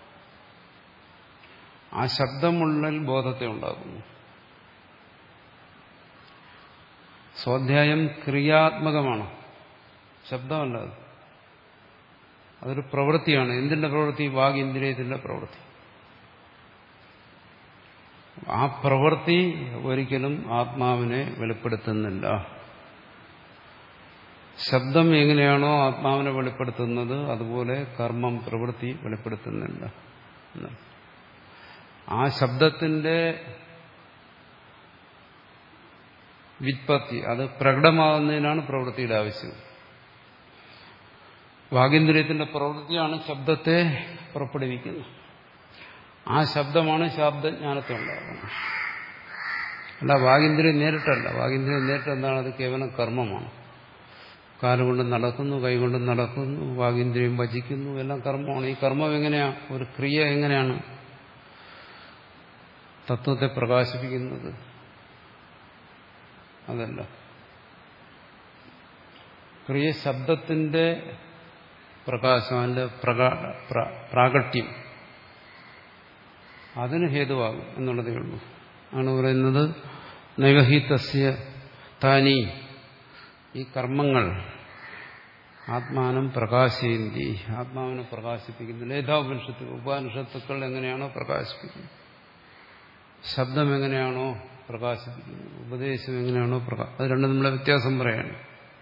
ആ ശബ്ദമുള്ളിൽ ബോധത്തെ ഉണ്ടാക്കുന്നു. സ്വാധ്യായം ക്രിയാത്മകമാണ്, ശബ്ദമല്ല. അത് അതൊരു പ്രവൃത്തിയാണ്. എന്തിന്റെ പ്രവൃത്തി? വാഗിന്ദ്രിയത്തിന്റെ പ്രവൃത്തി. ആ പ്രവൃത്തി ഒരിക്കലും ആത്മാവിനെ വെളിപ്പെടുത്തുന്നില്ല. ശബ്ദം എങ്ങനെയാണോ ആത്മാവിനെ വെളിപ്പെടുത്തുന്നത് അതുപോലെ കർമ്മം, പ്രവൃത്തി വെളിപ്പെടുത്തുന്നില്ല. ആ ശബ്ദത്തിന്റെ വ്യുത്പത്തി, അത് പ്രകടമാകുന്നതിനാണ് പ്രവൃത്തിയുടെ ആവശ്യം. വാഗീന്ദ്രിയത്തിന്റെ പ്രവൃത്തിയാണ് ശബ്ദത്തെ പുറപ്പെടുവിക്കുന്നത്. ആ ശബ്ദമാണ് ശബ്ദജ്ഞാനത്തെ ഉണ്ടാകുന്നത്. അല്ല, വാഗീന്ദ്രിയം നേരിട്ടല്ല. വാഗീന്ദ്രിയം നേരിട്ട് എന്താണ്? അത് കേവലം കർമ്മമാണ്. കാലുകൊണ്ട് നടക്കുന്നു, കൈകൊണ്ട് നടക്കുന്നു, വാഗീന്ദ്രിയം ഭജിക്കുന്നു, എല്ലാം കർമ്മമാണ്. ഈ കർമ്മം എങ്ങനെയാ? ഒരു ക്രിയ എങ്ങനെയാണ് തത്വത്തെ പ്രകാശിപ്പിക്കുന്നത്? അതല്ല. ക്രിയ ശബ്ദത്തിന്റെ പ്രകാശം, അതിന്റെ പ്രാകട്യം, അതിന് ഹേതുവാകും എന്നുള്ളതേ ഉള്ളൂ. ആണ് പറയുന്നത് നൈവഹി തസ്യ താനി, ഈ കർമ്മങ്ങൾ ആത്മാനം പ്രകാശയന്തി, ആത്മാവിനെ പ്രകാശിപ്പിക്കുന്നില്ല. ഏതാ ഉപനിഷത്ത് ഉപനിഷത്തുക്കൾ എങ്ങനെയാണോ പ്രകാശിപ്പിക്കുന്നത്, ശബ്ദം എങ്ങനെയാണോ പ്രകാശിപ്പിക്കുന്നത്, ഉപദേശം എങ്ങനെയാണോ പ്രകാശ, അത് രണ്ടും നമ്മളെ വ്യത്യാസം പറയാണ്.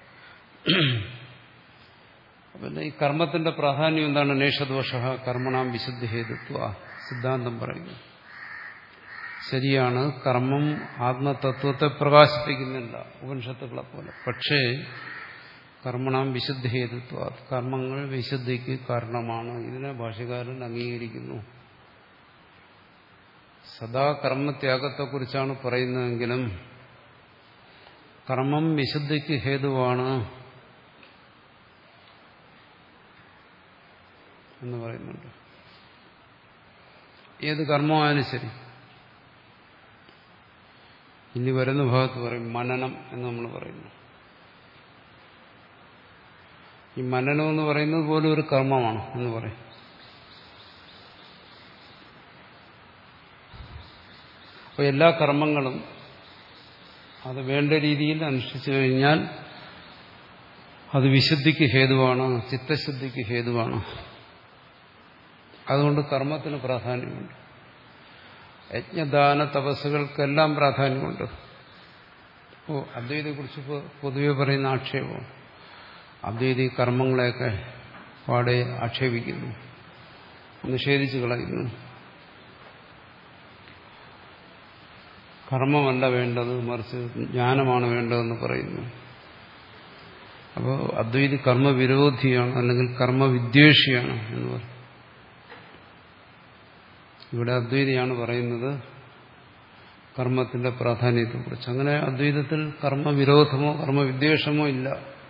പിന്നെ ഈ കർമ്മത്തിന്റെ പ്രാധാന്യം എന്താണ്? നേഷദോഷ കർമ്മണാം വിശുദ്ധി ഹേതുത്വ സിദ്ധാന്തം പറയുന്നു. ശരിയാണ്, കർമ്മം ആത്മതത്വത്തെ പ്രകാശിപ്പിക്കുന്നില്ല ഉപനിഷത്തുക്കളെ പോലെ. പക്ഷേ കർമ്മണാം വിശുദ്ധി ഹേതുത്വ, കർമ്മങ്ങൾ വിശുദ്ധിക്ക് കാരണമാണ്. ഇതിനെ ഭാഷ്യകാരൻ അംഗീകരിക്കുന്നു. സദാ കർമ്മത്യാഗത്തെക്കുറിച്ചാണ് പറയുന്നതെങ്കിലും കർമ്മം വിശുദ്ധിക്ക് ഹേതുവാണ് എന്ന് പറയുന്നുണ്ട്. ഏത് കർമ്മമായാലും ശരി. ഇനി വരുന്ന ഭാഗത്ത് പറയും മനനം എന്ന് നമ്മൾ പറയുന്നു. ഈ മനനം എന്ന് പറയുന്നത് പോലും ഒരു കർമ്മമാണ് എന്ന് പറയും. അപ്പോൾ എല്ലാ കർമ്മങ്ങളും അത് വേണ്ട രീതിയിൽ അനുഷ്ഠിച്ചു കഴിഞ്ഞാൽ അത് വിശുദ്ധിക്ക് ഹേതുവാണ്, ചിത്തശുദ്ധിക്ക് ഹേതുവാണ്. അതുകൊണ്ട് കർമ്മത്തിന് പ്രാധാന്യമുണ്ട്. യജ്ഞദാന തപസ്സുകൾക്കെല്ലാം പ്രാധാന്യമുണ്ട്. ഇപ്പോൾ അദ്വൈതയെക്കുറിച്ച് ഇപ്പോൾ പൊതുവെ പറയുന്ന ആക്ഷേപം, അദ്വൈതി കർമ്മങ്ങളെയൊക്കെ പാടെ ആക്ഷേപിക്കുന്നു, നിഷേധിച്ചു കളയുന്നു. കർമ്മമല്ല വേണ്ടത്, മറിച്ച് ജ്ഞാനമാണ് വേണ്ടതെന്ന് പറയുന്നു. അപ്പോൾ അദ്വൈതി കർമ്മവിരോധിയാണ്, അല്ലെങ്കിൽ കർമ്മവിദ്വേഷിയാണ് എന്ന് പറയും. ഇവിടെ അദ്വൈതിയാണ് പറയുന്നത് കർമ്മത്തിന്റെ പ്രാധാന്യത്തെക്കുറിച്ച്. അങ്ങനെ അദ്വൈതത്തിൽ കർമ്മവിരോധമോ കർമ്മവിദ്വേഷമോ ഇല്ല.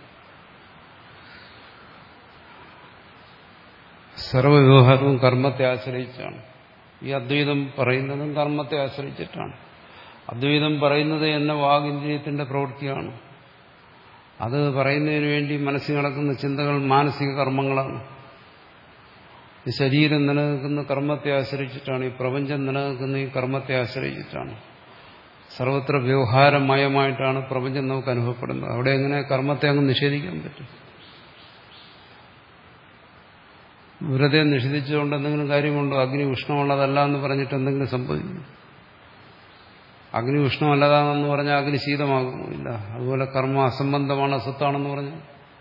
സർവ്വവ്യവഹാരവും കർമ്മത്തെ ആശ്രയിച്ചാണ്. ഈ അദ്വൈതം പറയുന്നതും കർമ്മത്തെ ആശ്രയിച്ചിട്ടാണ്. അദ്വൈതം പറയുന്നത് എന്നെ വാഗിന്ദ്രിയത്തിന്റെ പ്രവൃത്തിയാണ്. അത് പറയുന്നതിന് വേണ്ടി മനസ്സിൽ നടക്കുന്ന ചിന്തകൾ മാനസിക കർമ്മങ്ങളാണ്. ഈ ശരീരം നിലനിൽക്കുന്ന കർമ്മത്തെ ആശ്രയിച്ചിട്ടാണ്. ഈ പ്രപഞ്ചം നിലനിൽക്കുന്ന ഈ കർമ്മത്തെ ആശ്രയിച്ചിട്ടാണ്. സർവത്ര വ്യവഹാരമയമായിട്ടാണ് പ്രപഞ്ചം നമുക്ക് അനുഭവപ്പെടുന്നത്. അവിടെ എങ്ങനെ കർമ്മത്തെ അങ്ങ് നിഷേധിക്കാൻ പറ്റും? വെറുതെ നിഷേധിച്ചുകൊണ്ട് എന്തെങ്കിലും കാര്യമുണ്ടോ? അഗ്നി ഉഷ്ണമുള്ളതല്ല എന്ന് പറഞ്ഞിട്ട് എന്തെങ്കിലും സംഭവിക്കും? അഗ്നി ഉഷ്ണമല്ലതാണെന്ന് പറഞ്ഞാൽ അഗ്നി ശീതമാകുമോ? ഇല്ല. അതുപോലെ കർമ്മ അസംബന്ധമാണ്, അസത്താണെന്ന് പറഞ്ഞാൽ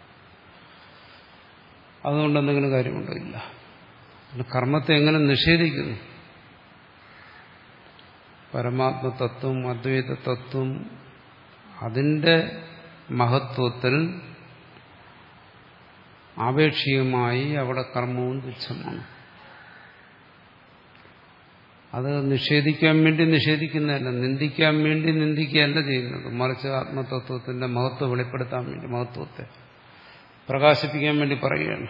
അതുകൊണ്ട് എന്തെങ്കിലും കാര്യമുണ്ടോ? ഇല്ല. കർമ്മത്തെ എങ്ങനെ നിഷേധിക്കുന്നു? പരമാത്മതത്വം, അദ്വൈത തത്വം, അതിന്റെ മഹത്വത്തിൽ ആപേക്ഷികമായി അവിടെ കർമ്മവും തുച്ഛമാണ്. അത് നിഷേധിക്കാൻ വേണ്ടി നിഷേധിക്കുന്നതല്ല, നിന്ദിക്കാൻ വേണ്ടി നിന്ദിക്കുകയല്ല ചെയ്യുന്നത്. മറിച്ച് ആത്മതത്വത്തിന്റെ മഹത്വം വെളിപ്പെടുത്താൻ വേണ്ടി, മഹത്വത്തെ പ്രകാശിപ്പിക്കാൻ വേണ്ടി പറയുകയാണ്.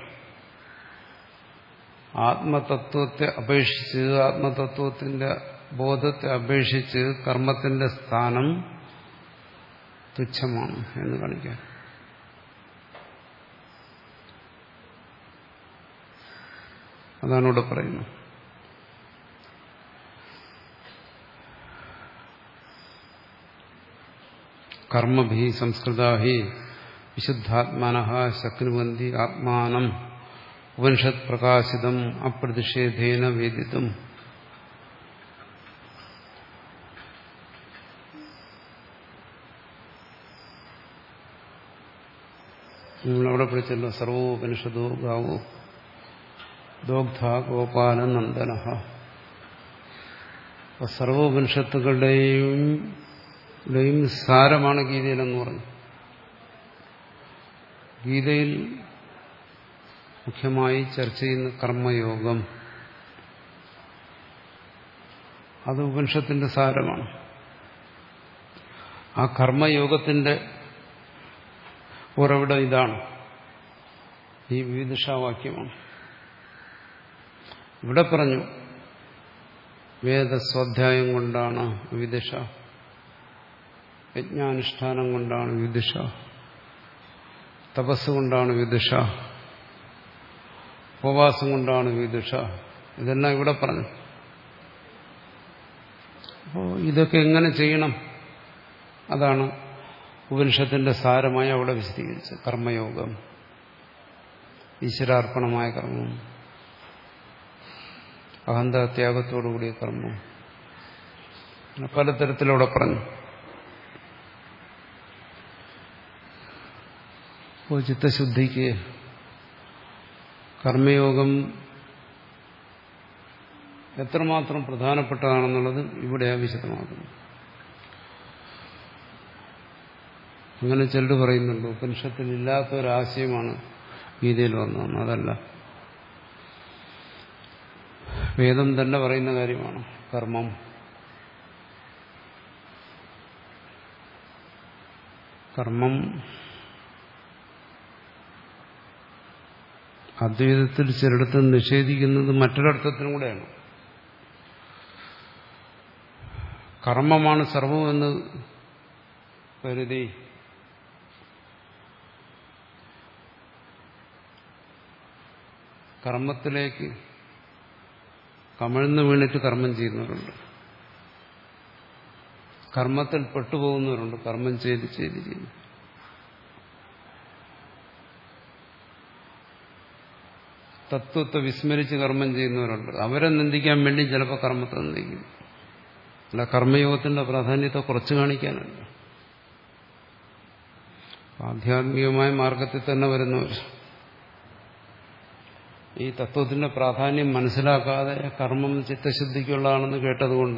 ആത്മതത്വത്തെ അപേക്ഷിച്ച്, ആത്മതത്വത്തിന്റെ ബോധത്തെ അപേക്ഷിച്ച് കർമ്മത്തിന്റെ സ്ഥാനം തുച്ഛമാണ് എന്ന് കാണിക്കാൻ. അതാണ് ഇവിടെ പറയുന്നത്. കർമ്മഭി സംസ്കൃതാഹി വിശുദ്ധാത്മാനഃ ശക്നുവന്തി ആത്മാനം ഉപനിഷത് പ്രകാശിതം അപ്രതിഷേധേന വേദിതും. നമ്മളവിടെ പഠിച്ചല്ലോ സർവോപനിഷദോ ഗാവോ ദോഗ്ധ ഗോപാലനന്ദന. സർവോപനിഷത്തുകളുടെയും സാരമാണ് ഗീതയിലെന്ന് പറഞ്ഞു. ഗീതയിൽ മുഖ്യമായി ചർച്ച ചെയ്യുന്ന കർമ്മയോഗം, അത് ഉപനിഷത്തിന്റെ സാരമാണ്. ആ കർമ്മയോഗത്തിന്റെ ഉറവിടം ഇതാണ്, ഈ വിവിധിഷാവാക്യമാണ്. ഇവിടെ പറഞ്ഞു വേദസ്വാധ്യായം കൊണ്ടാണ് വിവിധിഷ, യജ്ഞാനുഷ്ഠാനം കൊണ്ടാണ് വിവിധിഷ, തപസ്സുകൊണ്ടാണ് വിവിധിഷ, ഉപവാസം കൊണ്ടാണ് വിവിധിഷ. ഇതെല്ലാം ഇവിടെ പറഞ്ഞു. അപ്പോൾ ഇതൊക്കെ എങ്ങനെ ചെയ്യണം, അതാണ് ഉപനിഷത്തിന്റെ സാരമായി അവിടെ വിശദീകരിച്ചത്. കർമ്മയോഗം, ഈശ്വരാർപ്പണമായ കർമ്മം, അഹന്താത്യാഗത്തോടുകൂടിയ കർമ്മം, പലതരത്തിലൂടെ പറഞ്ഞു. അപ്പോൾ ചിത്തശുദ്ധിക്ക് കർമ്മയോഗം എത്രമാത്രം പ്രധാനപ്പെട്ടതാണെന്നുള്ളത് ഇവിടെ വിശദമാക്കുന്നു. അങ്ങനെ ചിലർ പറയുന്നുണ്ട് ഉപനിഷത്തിൽ ഇല്ലാത്ത ഒരാശയമാണ് ഗീതയിൽ വന്നതെന്ന്. അതല്ല, വേദം തന്നെ പറയുന്ന കാര്യമാണ് കർമ്മം. കർമ്മം അദ്വൈതത്തിൽ ചിലയിടത്ത് നിഷേധിക്കുന്നത് മറ്റൊരർത്ഥത്തിനും കൂടെയാണ്. കർമ്മമാണ് സർവമെന്ന് കരുതി കർമ്മത്തിലേക്ക് കമിഴ്ന്നു വീണിട്ട് കർമ്മം ചെയ്യുന്നവരുണ്ട്, കർമ്മത്തിൽ പെട്ടുപോകുന്നവരുണ്ട്, കർമ്മം ചെയ്ത് ചെയ്ത് ചെയ്ത്. തത്വത്തെ വിസ്മരിച്ച് കർമ്മം ചെയ്യുന്നവരുണ്ട്. അവരെ നിന്ദിക്കാൻ വേണ്ടി ചിലപ്പോൾ കർമ്മത്തെ നിന്ദിക്കും. അല്ല, കർമ്മയോഗത്തിന്റെ പ്രാധാന്യത്തെ കുറച്ച് കാണിക്കാനല്ല. ആധ്യാത്മികമായ മാർഗത്തിൽ തന്നെ വരുന്നവർ ഈ തത്വത്തിന്റെ പ്രാധാന്യം മനസ്സിലാക്കാതെ കർമ്മം ചിത്തശുദ്ധിക്കുള്ളതാണെന്ന് കേട്ടതുകൊണ്ട്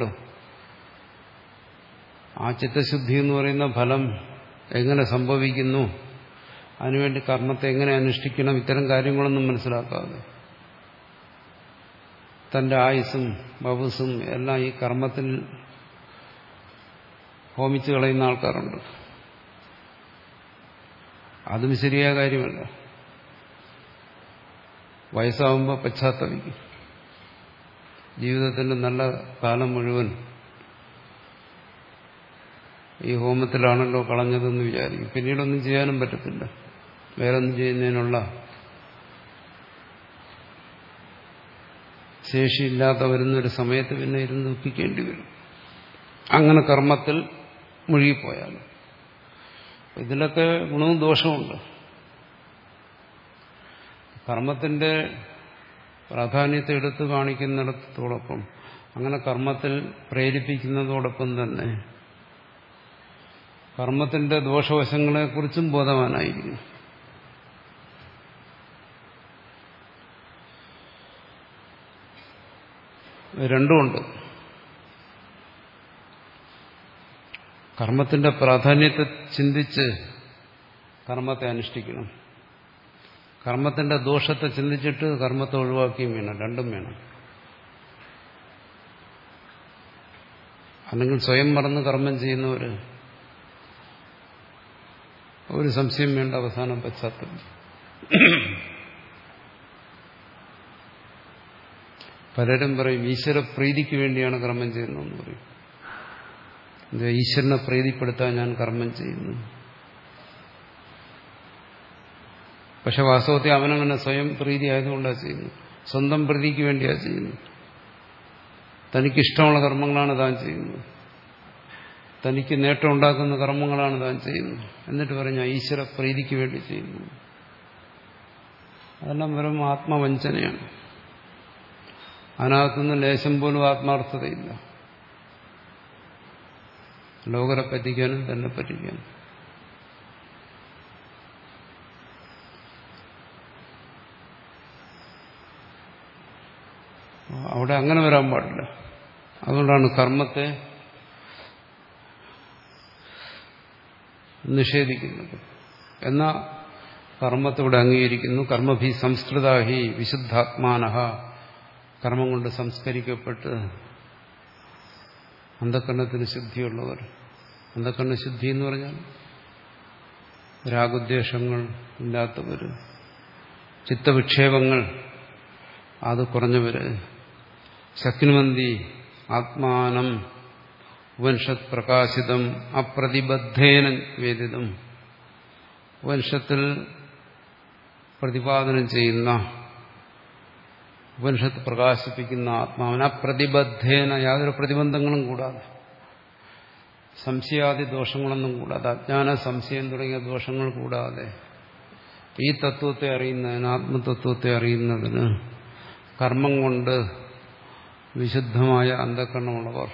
ആ ചിത്തശുദ്ധി എന്ന് പറയുന്ന ഫലം എങ്ങനെ സംഭവിക്കുന്നു, അതിനുവേണ്ടി കർമ്മത്തെ എങ്ങനെ അനുഷ്ഠിക്കണം, ഇത്തരം കാര്യങ്ങളൊന്നും മനസ്സിലാക്കാതെ തന്റെ ആയുസ്സും വപുസ്സും എല്ലാം ഈ കർമ്മത്തിൽ ഹോമിച്ചു കളയുന്ന ആൾക്കാരുണ്ട്. അതും ശരിയായ കാര്യമല്ല. വയസ്സാവുമ്പോൾ പശ്ചാത്തപിക്കും. ജീവിതത്തിന്റെ നല്ല കാലം മുഴുവൻ ഈ ഹോമത്തിലാണല്ലോ കളഞ്ഞതെന്ന് വിചാരിക്കും. പിന്നീടൊന്നും ചെയ്യാനും പറ്റത്തില്ല. വേറൊന്നും ചെയ്യുന്നതിനുള്ള ശേഷിയില്ലാത്ത വരുന്നൊരു സമയത്ത് പിന്നെ ഇരുന്ന് ദുഃഖിക്കേണ്ടി വരും. അങ്ങനെ കർമ്മത്തിൽ മുഴുകിപ്പോയാൽ ഇതിലൊക്കെ ഗുണവും ദോഷവുമുണ്ട്. കർമ്മത്തിന്റെ പ്രാധാന്യത്തെ എടുത്തു കാണിക്കുന്നിടത്തോടൊപ്പം അങ്ങനെ കർമ്മത്തിൽ പ്രേരിപ്പിക്കുന്നതോടൊപ്പം തന്നെ കർമ്മത്തിന്റെ ദോഷവശങ്ങളെക്കുറിച്ചും ബോധവാനായിരിക്കും. രണ്ടുമുണ്ട്. കർമ്മത്തിന്റെ പ്രാധാന്യത്തെ ചിന്തിച്ച് കർമ്മത്തെ അനുഷ്ഠിക്കണം. കർമ്മത്തിന്റെ ദോഷത്തെ ചിന്തിച്ചിട്ട് കർമ്മത്തെ ഒഴിവാക്കിയും വേണം. രണ്ടും വേണം. അല്ലെങ്കിൽ സ്വയം മറന്ന് കർമ്മം ചെയ്യുന്നവര് ഒരു സംശയം വേണ്ട, അവസാനം പശ്ചാത്തലം. പലരും പറയും ഈശ്വര പ്രീതിക്ക് വേണ്ടിയാണ് കർമ്മം ചെയ്യുന്നതെന്ന് പറയും. ഈശ്വരനെ പ്രീതിപ്പെടുത്താൻ ഞാൻ കർമ്മം ചെയ്യുന്നു. പക്ഷെ വാസ്തവത്തിൽ അവനങ്ങനെ സ്വയം പ്രീതി ആയതുകൊണ്ടാണ് ചെയ്യുന്നത്. സ്വന്തം പ്രീതിക്ക് വേണ്ടിയാണ് ചെയ്യുന്നത്. തനിക്കിഷ്ടമുള്ള കർമ്മങ്ങളാണ് താൻ ചെയ്യുന്നത്. തനിക്ക് നേട്ടം ഉണ്ടാക്കുന്ന കർമ്മങ്ങളാണ് താൻ ചെയ്യുന്നത്. എന്നിട്ട് പറഞ്ഞ ഈശ്വര പ്രീതിക്ക് വേണ്ടി ചെയ്യുന്നു. അതെല്ലാം വെറും ആത്മവഞ്ചനയാണ്. അതിനകത്തുനിന്ന് ലേശം പോലും ആത്മാർത്ഥതയില്ല. ലോകരെ പറ്റിക്കാനും തന്നെ പറ്റിക്കാനും. അവിടെ അങ്ങനെ വരാൻ പാടില്ല. അതുകൊണ്ടാണ് കർമ്മത്തെ നിഷേധിക്കുന്നത്. എന്നാൽ കർമ്മത്തെ ഇവിടെ അംഗീകരിക്കുന്നു. കർമ്മഭി സംസ്കൃതാഹി വിശുദ്ധാത്മാനഃ, കർമ്മം കൊണ്ട് സംസ്കരിക്കപ്പെട്ട് അന്ധകരണത്തിന് ശുദ്ധിയുള്ളവർ. അന്ധകരണ ശുദ്ധി എന്ന് പറഞ്ഞാൽ രാഗദ്വേഷങ്ങൾ ഇല്ലാത്തവർ, ചിത്തവിക്ഷേപങ്ങൾ അത് കുറഞ്ഞവര്, ശക്നുവന്തി ആത്മാനം ഉപനിഷത് പ്രകാശിതം അപ്രതിബദ്ധേന വേദിതം, ഉപനിഷത്തിൽ പ്രതിപാദനം ചെയ്യുന്ന, ഉപനിഷത്ത് പ്രകാശിപ്പിക്കുന്ന ആത്മാവിന് അപ്രതിബദ്ധേന, യാതൊരു പ്രതിബന്ധങ്ങളും കൂടാതെ, സംശയാദി ദോഷങ്ങളൊന്നും കൂടാതെ, അജ്ഞാന സംശയം തുടങ്ങിയ ദോഷങ്ങൾ കൂടാതെ ഈ തത്വത്തെ അറിയുന്നതിന്, ആത്മതത്വത്തെ അറിയുന്നതിന് കർമ്മം കൊണ്ട് വിശുദ്ധമായ അന്ധകരണമുള്ളവർ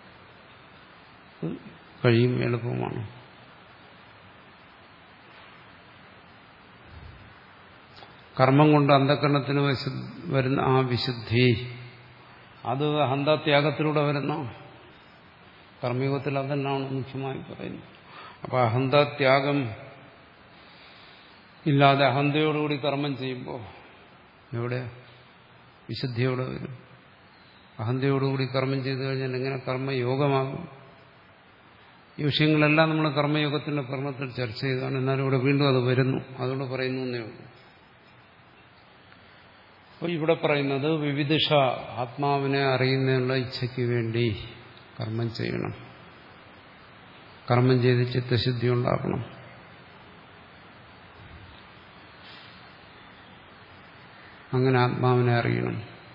കഴിയും, എളുപ്പമാണ്. കർമ്മം കൊണ്ട് അന്ധകരണത്തിന് വരുന്ന ആ വിശുദ്ധി അത് അഹന്താത്യാഗത്തിലൂടെ വരുന്ന, കർമ്മയുഗത്തിൽ അതെല്ലാം മുഖ്യമായി പറയുന്നത്. അപ്പൊ അഹന്താത്യാഗം ഇല്ലാതെ അഹന്തയോടുകൂടി കർമ്മം ചെയ്യുമ്പോൾ എവിടെ വിശുദ്ധിയോടെ വരും? അഹന്തയോടുകൂടി കർമ്മം ചെയ്തു കഴിഞ്ഞാൽ എങ്ങനെ കർമ്മയോഗമാകും? ഈ വിഷയങ്ങളെല്ലാം നമ്മൾ കർമ്മയോഗത്തിന്റെ പഠനത്തിൽ ചർച്ച ചെയ്താണ്. എന്നാലും ഇവിടെ വീണ്ടും അത് വരുന്നു, അതുകൊണ്ട് പറയുന്നു എന്നേ ഉള്ളൂ. അപ്പോൾ ഇവിടെ പറയുന്നത് വിവിധിഷ, ആത്മാവിനെ അറിയുന്നതിനുള്ള ഇച്ഛയ്ക്ക് വേണ്ടി കർമ്മം ചെയ്യണം. കർമ്മം ചെയ്ത് ചിത്തശുദ്ധി ഉണ്ടാക്കണം. അങ്ങനെ ആത്മാവിനെ അറിയണം.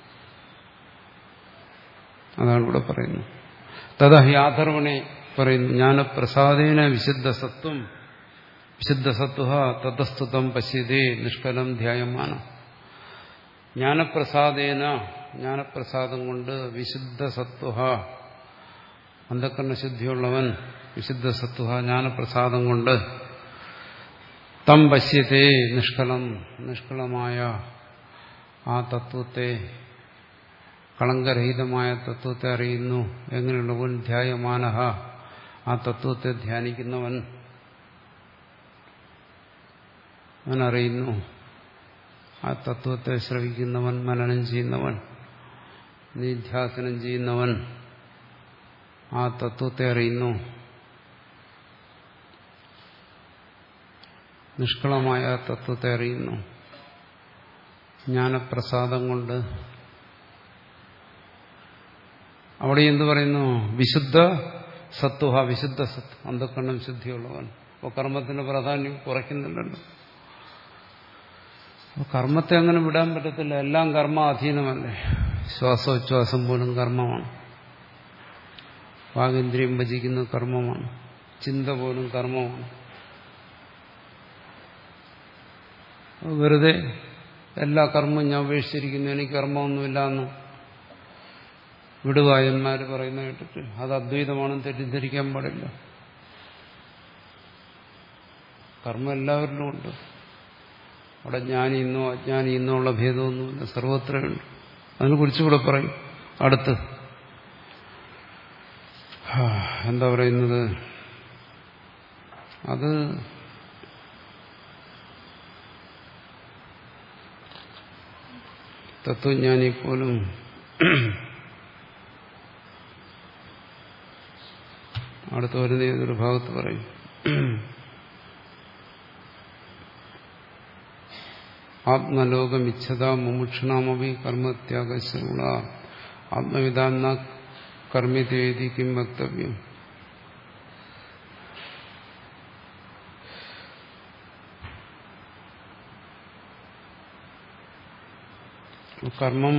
അതാണ് ഇവിടെ പറയുന്നത്. തഥാ ഹി ആധർവണെ പറയുന്നു, ജ്ഞാനപ്രസാദേന വിശുദ്ധ സത്വം വിശുദ്ധ സത്വ തതസ്തുതം പശ്യതേ നിഷ്കലം ധ്യായമാന. ജ്ഞാനപ്രസാദേന, ജ്ഞാനപ്രസാദം കൊണ്ട് വിശുദ്ധ സത്വ, അന്ധകരണശുദ്ധിയുള്ളവൻ, വിശുദ്ധ സത്വ ജ്ഞാനപ്രസാദം കൊണ്ട് തം പശ്യതേ നിഷ്കലം, നിഷ്കളമായ ആ തത്വത്തെ, കളങ്കരഹിതമായ തത്വത്തെ അറിയുന്നു. എങ്ങനെയുള്ളവൻ? ധ്യായമാനഃ, ആ തത്വത്തെ ധ്യാനിക്കുന്നവൻ, അവൻ അറിയുന്നു. ആ തത്വത്തെ ശ്രവിക്കുന്നവൻ, മനനം ചെയ്യുന്നവൻ, നിധ്യാസനം ചെയ്യുന്നവൻ ആ തത്വത്തെ അറിയുന്നു. നിഷ്കളമായ തത്വത്തെ അറിയുന്നു ജ്ഞാനപ്രസാദം കൊണ്ട്. അവിടെ എന്തു പറയുന്നു? വിശുദ്ധ സത്വ, വിശുദ്ധ സത്ത്, അന്ധകരണം ശുദ്ധിയുള്ളവൻ. അപ്പോൾ കർമ്മത്തിന്റെ പ്രാധാന്യം കുറയ്ക്കുന്നില്ലല്ലോ. അപ്പോൾ കർമ്മത്തെ അങ്ങനെ വിടാൻ പറ്റത്തില്ല. എല്ലാം കർമ്മ അധീനമല്ലേ. ശ്വാസോച്ഛ്വാസം പോലും കർമ്മമാണ്. വാഗേന്ദ്രിയം ഭജിക്കുന്ന കർമ്മമാണ്. ചിന്ത പോലും കർമ്മമാണ്. വെറുതെ എല്ലാ കർമ്മവും ഞാൻ ഉപേക്ഷിച്ചിരിക്കുന്നു, എനിക്ക് കർമ്മമൊന്നുമില്ല എന്ന് വിടുവായന്മാർ പറയുന്ന കേട്ടിട്ട് അത് അദ്വൈതമാണെന്ന് തെറ്റിദ്ധരിക്കാൻ പാടില്ല. കർമ്മം എല്ലാവരിലും ഉണ്ട്. അവിടെ ജ്ഞാനിയെന്നോ അജ്ഞാനിയെന്നോ ഉള്ള ഭേദമൊന്നുമില്ല, സർവത്രയുണ്ട്. അതിനെക്കുറിച്ചുകൂടെ പറയും അടുത്ത്. എന്താ പറയുന്നത്? അത് തത്വജ്ഞാനി പോലും അടുത്ത് വരുന്ന ഏതൊരു ഭാഗത്ത് പറയും, ആത്മലോകമിച്ഛത മുമുക്ഷണമപി കർമ്മത്യാഗശ്രൂണ ആത്മവിധാന കർമ്മിതേതി കിം വക്തവ്യം. കർമ്മം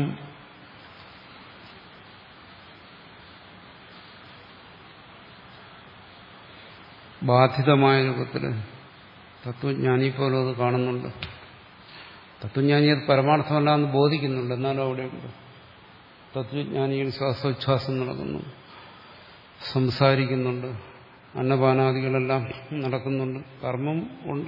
ബാധിതമായ രൂപത്തിൽ തത്വജ്ഞാനി പോലും അത് കാണുന്നുണ്ട്. തത്വജ്ഞാനി അത് പരമാർത്ഥമല്ല എന്ന് ബോധിക്കുന്നുണ്ട്. എന്നാലും അവിടെയുണ്ട്. തത്വജ്ഞാനികൾ ശ്വാസോച്ഛ്വാസം നടക്കുന്നു, സംസാരിക്കുന്നുണ്ട്, അന്നപാനാദികളെല്ലാം നടക്കുന്നുണ്ട്, കർമ്മം ഉണ്ട്.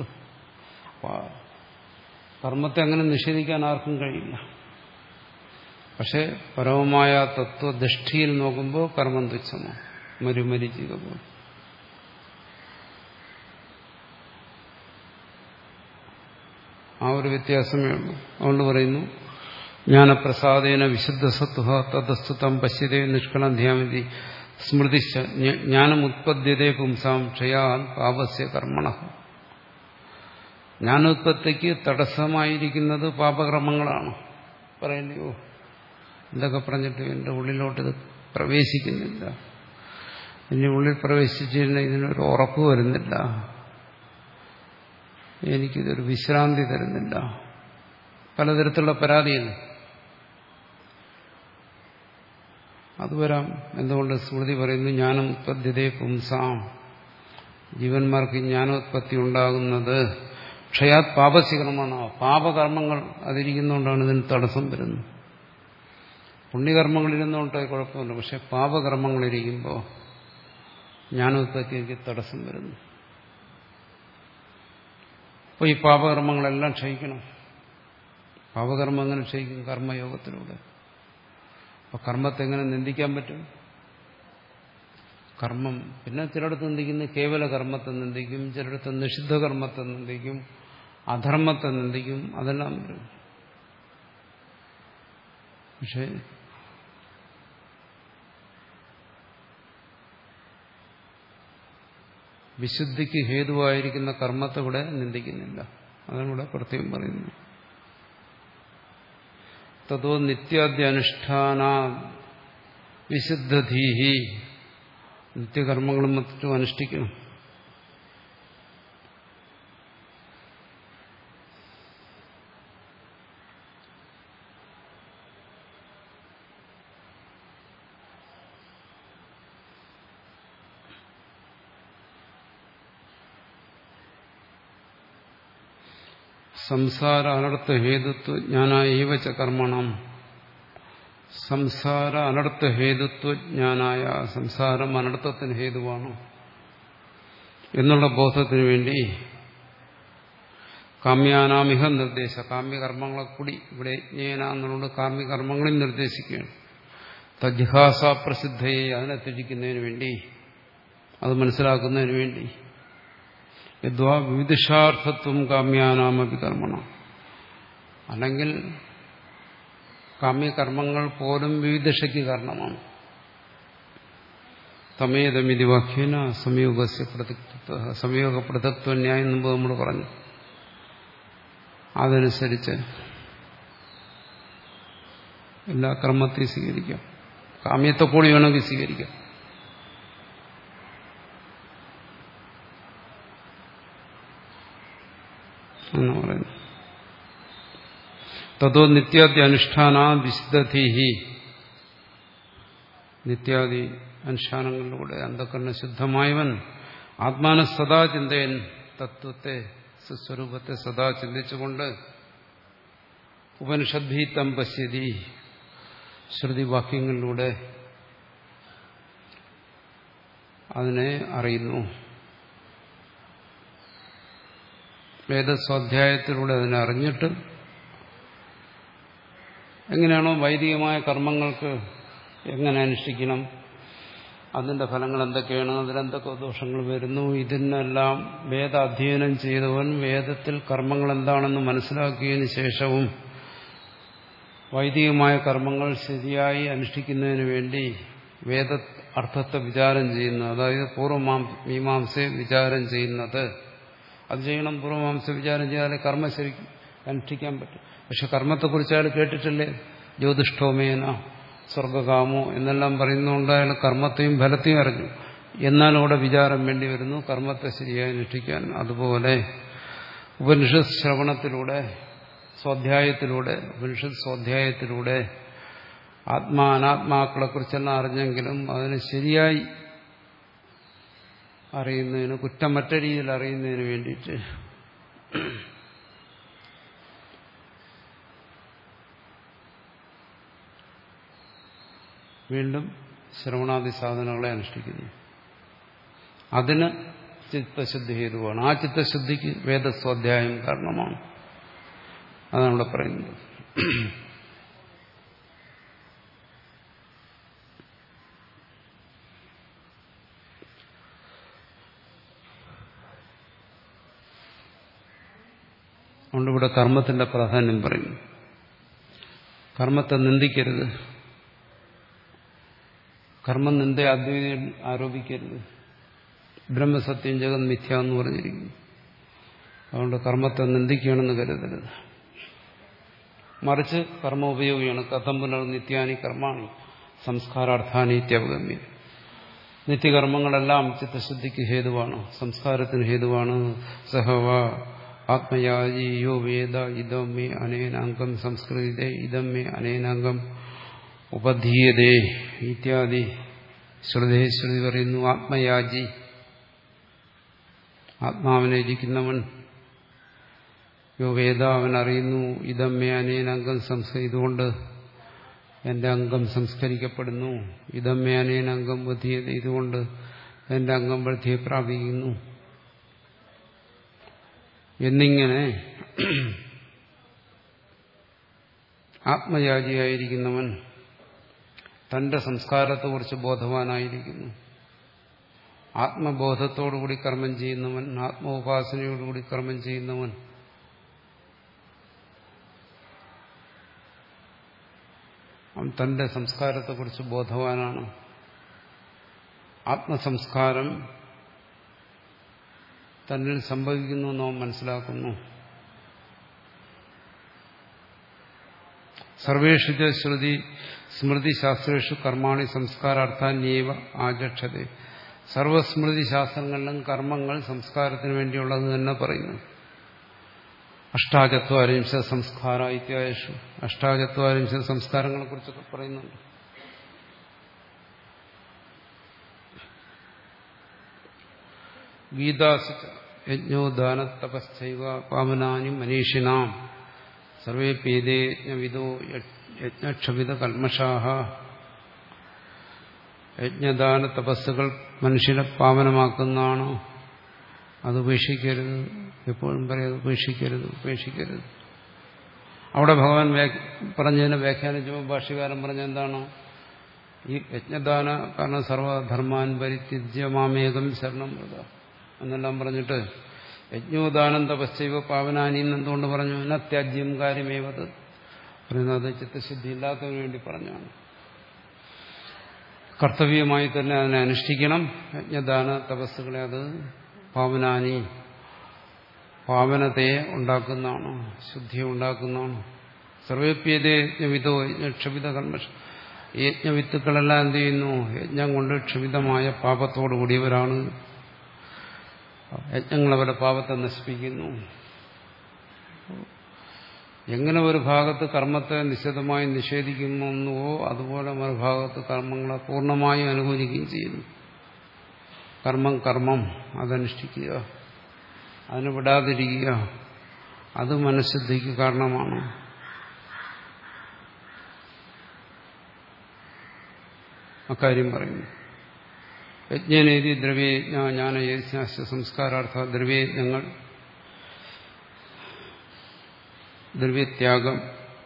കർമ്മത്തെ അങ്ങനെ നിഷേധിക്കാൻ ആർക്കും കഴിയില്ല. പക്ഷെ പരമമായ തത്വദൃഷ്ടിയിൽ നോക്കുമ്പോൾ കർമ്മം തുച്ഛമാണ്, മരുമരിച്ചിക പോലെ. ആ ഒരു വ്യത്യാസമേ ഉള്ളൂ. അതുകൊണ്ട് പറയുന്നു ജ്ഞാനപ്രസാദേന വിശുദ്ധസത്വ തദസ്തുതം പശ്യതേ നിഷ്കളം ധ്യാമതി സ്മൃതി ജ്ഞാനമുത്പദ്യതേ പുംസാം ക്ഷയാൻ പാപസ്യ കർമ്മണ. ജ്ഞാനോത്പത്തിക്ക് തടസ്സമായിരിക്കുന്നത് പാപകർമ്മങ്ങളാണ്. പറയല്ലയോ, എന്തൊക്കെ പറഞ്ഞിട്ട് എൻ്റെ ഉള്ളിലോട്ട് ഇത് പ്രവേശിക്കുന്നില്ല, എൻ്റെ ഉള്ളിൽ പ്രവേശിച്ചിരുന്ന ഇതിനൊരു ഉറപ്പ് വരുന്നില്ല, എനിക്കിതൊരു വിശ്രാന്തി തരുന്നില്ല, പലതരത്തിലുള്ള പരാതിയില്ല. അത് വരാം. എന്തുകൊണ്ട്? സ്മൃതി പറയുന്നു ജ്ഞാനോത്പദ്യതേ പുംസാം, ജീവന്മാർക്ക് ജ്ഞാനോത്പത്തി ഉണ്ടാകുന്നത് ക്ഷയാത് പാപശീകരമാണ്. പാപകർമ്മങ്ങൾ അതിരിക്കുന്നതുകൊണ്ടാണ് ഇതിന് തടസ്സം വരുന്നത്. പുണ്യകർമ്മങ്ങളിരുന്നുകൊണ്ട് കുഴപ്പമില്ല, പക്ഷെ പാപകർമ്മങ്ങളിരിക്കുമ്പോൾ ജ്ഞാനോത്പത്തിക്ക് തടസ്സം വരുന്നു. അപ്പോൾ ഈ പാപകർമ്മങ്ങളെല്ലാം ക്ഷയിക്കണം. പാപകർമ്മം എങ്ങനെ ക്ഷയിക്കും? കർമ്മയോഗത്തിലൂടെ. അപ്പൊ കർമ്മത്തെ എങ്ങനെ നിന്ദിക്കാൻ പറ്റും? കർമ്മം പിന്നെ ചിലയിടത്ത് നിന്ദിക്കുന്ന കേവല കർമ്മത്തെ നിന്ദിക്കും, ചിലയിടത്ത് നിഷിദ്ധ കർമ്മത്തെ നിന്ദിക്കും, അധർമ്മത്തെ നിന്ദിക്കും, അതെല്ലാം വരും. പക്ഷേ വിശുദ്ധിക്ക് ഹേതുവായിരിക്കുന്ന കർമ്മത്തെ ഇവിടെ നിന്ദിക്കുന്നില്ല. അതാണ് ഇവിടെ പ്രത്യേകം പറയുന്നത്. തതോ നിത്യാദ്യനുഷ്ഠാന വിശുദ്ധധീഹി, നിത്യകർമ്മങ്ങളും മറ്റും അനുഷ്ഠിക്കണം. സംസാര അനർത്ഥ ഹേതുത്വ ജ്ഞാനായവ ച കർമ്മണം. സംസാര അനർത്ഥ ഹേതുത്വ ജ്ഞാനായ, സംസാരം അനർത്ഥത്തിന് ഹേതുവാണ് എന്നുള്ള ബോധത്തിന് വേണ്ടി കാമ്യാനാമിഹ നിർദ്ദേശ, കാമ്യകർമ്മങ്ങളെ കൂടി ഇവിടെ ജ്ഞേനാന്നുള്ളത് കാമ്യകർമ്മങ്ങളിൽ നിർദ്ദേശിക്കുകയാണ്. തജ്ഹാസ പ്രസിദ്ധയെ, അതിനെ ത്യജിക്കുന്നതിന് വേണ്ടി, അത് മനസ്സിലാക്കുന്നതിന് വേണ്ടി. യദ്വാ വിവിധിഷാർത്ഥത്വം കാമ്യാനാമപി കർമ്മണം, അല്ലെങ്കിൽ കാമ്യകർമ്മങ്ങൾ പോലും വിവിധിഷയ്ക്ക് കാരണമാണ്. തമേതമിതി വാക്യേന സംയോഗസ്യ പൃഥക്ത്വ, സംയോഗ പൃഥക്ത്വ ന്യായം മുമ്പ് നമ്മൾ പറഞ്ഞു. അതനുസരിച്ച് എല്ലാ കർമ്മത്തെയും സ്വീകരിക്കാം, കാമ്യത്തെ കൂടി വേണമെങ്കിൽ സ്വീകരിക്കാം. എന്ന് പറയുന്നു. തതോ നിത്യാദി അനുഷ്ഠാന വിശുദ്ധീഹി, നിത്യാദി അനുഷ്ഠാനങ്ങളിലൂടെ അന്ധകരണ ശുദ്ധമായവൻ ആത്മാന സദാ ചിന്തയൻ, തത്വത്തെ സ്വസ്വരൂപത്തെ സദാ ചിന്തിച്ചുകൊണ്ട് ഉപനിഷദ്ഭീതം പശ്യതി, ശ്രുതിവാക്യങ്ങളിലൂടെ അതിനെ അറിയുന്നു. വേദസ്വാധ്യായത്തിലൂടെ അതിനെ അറിഞ്ഞിട്ട് എങ്ങനെയാണോ വൈദികമായ കർമ്മങ്ങൾക്ക് എങ്ങനെ അനുഷ്ഠിക്കണം, അതിന്റെ ഫലങ്ങൾ എന്തൊക്കെയാണ്, അതിലെന്തൊക്കെ ദോഷങ്ങൾ വരുന്നു, ഇതിനെല്ലാം വേദ അധ്യയനം ചെയ്തവൻ വേദത്തിൽ കർമ്മങ്ങൾ എന്താണെന്ന് മനസ്സിലാക്കിയതിന് ശേഷവും വൈദികമായ കർമ്മങ്ങൾ ശരിയായി അനുഷ്ഠിക്കുന്നതിന് വേണ്ടി വേദ അർത്ഥത്തെ വിചാരം ചെയ്യുന്നത്, അതായത് പൂർവമീമാംസയെ വിചാരം ചെയ്യുന്നത്, അത് ചെയ്യണം. പൂർവമീമാംസ വിചാരം ചെയ്താലേ കർമ്മം ശരിക്കും അനുഷ്ഠിക്കാൻ പറ്റും. പക്ഷെ കർമ്മത്തെക്കുറിച്ച് അയാൾ കേട്ടിട്ടില്ലേ? ജ്യോതിഷ്ഠോമേന സ്വർഗകാമോ എന്നെല്ലാം പറയുന്നതുകൊണ്ട് അയാൾ കർമ്മത്തെയും ഫലത്തെയും അറിഞ്ഞു. എന്നാലും അവിടെ വിചാരം വേണ്ടി വരുന്നു കർമ്മത്തെ ശരിയായി അനുഷ്ഠിക്കാൻ. അതുപോലെ ഉപനിഷത്ത് ശ്രവണത്തിലൂടെ സ്വാധ്യായത്തിലൂടെ ഉപനിഷത്ത് സ്വാധ്യായത്തിലൂടെ ആത്മാ അനാത്മാക്കളെ കുറിച്ചെല്ലാം അറിഞ്ഞെങ്കിലും അതിന് ശരിയായി അറിയുന്നതിന് കുറ്റമറ്റ രീതിയിൽ അറിയുന്നതിന് വേണ്ടിയിട്ട് വീണ്ടും ശ്രവണാദി സാധനങ്ങളെ അനുഷ്ഠിക്കുന്നു. അതിന് ചിത്തശുദ്ധി ഹേതുവാണ്. ആ ചിത്തശുദ്ധിക്ക് വേദസ്വാധ്യായം കാരണമാണ്. അതാണ് ഇവിടെ പറയുന്നത്. അതുകൊണ്ട് ഇവിടെ കർമ്മത്തിന്റെ പ്രാധാന്യം പറയുന്നു. കർമ്മത്തെ നിന്ദിക്കരുത്, കർമ്മം നിന്ദ അദ്വൈതം ആരോപിക്കരുത്. ബ്രഹ്മസത്യം ജഗത് മിഥ്യ എന്ന് പറഞ്ഞിരിക്കുന്നു. അതുകൊണ്ട് കർമ്മത്തെ നിന്ദിക്കുകയാണെന്ന് കരുതരുത്. മറിച്ച് കർമ്മ ഉപയോഗിയാണ്. കഥം പുനർ നിത്യാനി കർമാണി സംസ്കാരാർത്ഥാനി ഇത്യവഗമ്യ. നിത്യകർമ്മങ്ങളെല്ലാം ചിത്തശുദ്ധിക്ക് ഹേതുവാണ്, സംസ്കാരത്തിന് ഹേതുവാണ്. സഹവ ആത്മയാജി യോ വേദ ഇദം മേ അനേനാംഗം സംസ്കൃതേ ഇദം മേ അനേനാംഗം ഉപധീയതേ ഇത്യാദി ശ്രുതേ ശ്രുതി പറയുന്നു. ആത്മയാജി, ആത്മാവിനെ ഇരിക്കുന്നവൻ, യോ വേദ അവൻ അറിയുന്നു, ഇതമ്മേ അനേനംഗം സംസ്കൃതി ഇതുകൊണ്ട് എന്റെ അംഗം സംസ്കരിക്കപ്പെടുന്നു, ഇതമ്മേ അനേനംഗം ബുദ്ധിയത് ഇതുകൊണ്ട് എന്റെ അംഗം ബുദ്ധിയെ പ്രാപിക്കുന്നു എന്നിങ്ങനെ ആത്മയാജിയായിരിക്കുന്നവൻ തന്റെ സംസ്കാരത്തെക്കുറിച്ച് ബോധവാനായിരിക്കുന്നു. ആത്മബോധത്തോടുകൂടി കർമ്മം ചെയ്യുന്നവൻ, ആത്മോപാസനയോടുകൂടി കർമ്മം ചെയ്യുന്നവൻ അവൻ തന്റെ സംസ്കാരത്തെക്കുറിച്ച് ബോധവാനാണ്. ആത്മസംസ്കാരം തന്നിൽ സംഭവിക്കുന്നു എന്ന് അവൻ മനസ്സിലാക്കുന്നു. സർവേഷു ച ശ്രുതി സ്മൃതി ശാസ്ത്രേഷു കർമാണി സംസ്കാരാർത്ഥാന്യേവ ആചക്ഷതേ. സർവസ്മൃതി ശാസ്ത്രങ്ങളിലും കർമ്മങ്ങൾ സംസ്കാരത്തിന് വേണ്ടിയുള്ളത് തന്നെ പറയുന്നു. അഷ്ടാചത്വാരിംശ സംസ്കാര ഇത്യാദിഷു അഷ്ടാചത്വാരിംശ സംസ്കാരങ്ങളെ കുറിച്ചൊക്കെ പറയുന്നുണ്ട്. ഗീതാസു യജ്ഞോ ദാന തപശ്ചൈവ പാവനാനി മനീഷിനാം സർവേപ്യേതേ യജ്ഞവിദോ യജ്ഞക്ഷവിത കൽമഷാഹ. യജ്ഞദാന തപസ്സുകൾ മനുഷ്യനെ പാവനമാക്കുന്നതാണ്. അത് ഉപേക്ഷിക്കരുത്. എപ്പോഴും പറയാം, ഉപേക്ഷിക്കരുത്, ഉപേക്ഷിക്കരുത്. അവിടെ ഭഗവാൻ പറഞ്ഞതിനെ വ്യാഖ്യാനിച്ചപ്പോൾ ഭാഷ്യകാരൻ പറഞ്ഞ എന്താണ്? ഈ യജ്ഞദാന കാരണം സർവധർമാൻ പരിത്യജ്യ മാമേകം ശരണം വ്രത എന്നെല്ലാം പറഞ്ഞിട്ട് യജ്ഞോദാനം തപശ്ചൈവ പാവനാനി എന്തുകൊണ്ട് പറഞ്ഞു? ന ത്യാജ്യം കാര്യമേവത് പറയുന്നത് ചിത്തശുദ്ധി ഇല്ലാത്തതിനു വേണ്ടി പറഞ്ഞാണ്. കർത്തവ്യമായി തന്നെ അതിനെ അനുഷ്ഠിക്കണം. യജ്ഞദാന തപസ്സുകളെ അത് പാവനാനി പാവനതയെ ഉണ്ടാക്കുന്നതാണ്, ശുദ്ധിയെ ഉണ്ടാക്കുന്നതാണ്. സർവേപ്യതേ യജ്ഞവിധോ യജ്ഞക്ഷമിത കർമ്മ. ഈ യജ്ഞവിത്തുക്കളെല്ലാം എന്ത് ചെയ്യുന്നു? യജ്ഞം കൊണ്ട് ക്ഷമിതമായ പാപത്തോടു കൂടിയവരാണ്. യജ്ഞങ്ങൾ അവരുടെ പാപത്തെ നശിപ്പിക്കുന്നു. എങ്ങനെ ഒരു ഭാഗത്ത് കർമ്മത്തെ നിശ്ചിതമായി നിഷേധിക്കുന്നുവോ അതുപോലെ മറുഭാഗത്ത് കർമ്മങ്ങളെ പൂർണ്ണമായും അനുകൂലിക്കുകയും ചെയ്യുന്നു. കർമ്മം കർമ്മം അതനുഷ്ഠിക്കുക, അതിന് വിടാതിരിക്കുക, അത് മനഃശുദ്ധിക്ക് കാരണമാണ്. അക്കാര്യം പറയുന്നു. യജ്ഞനേതി ദ്രവ്യയജ്ഞ ജ്ഞാനയജ്ഞ സംസ്കാരാർത്ഥ ദ്രവ്യയജ്ഞങ്ങൾ, ദ്രവ്യത്യാഗം,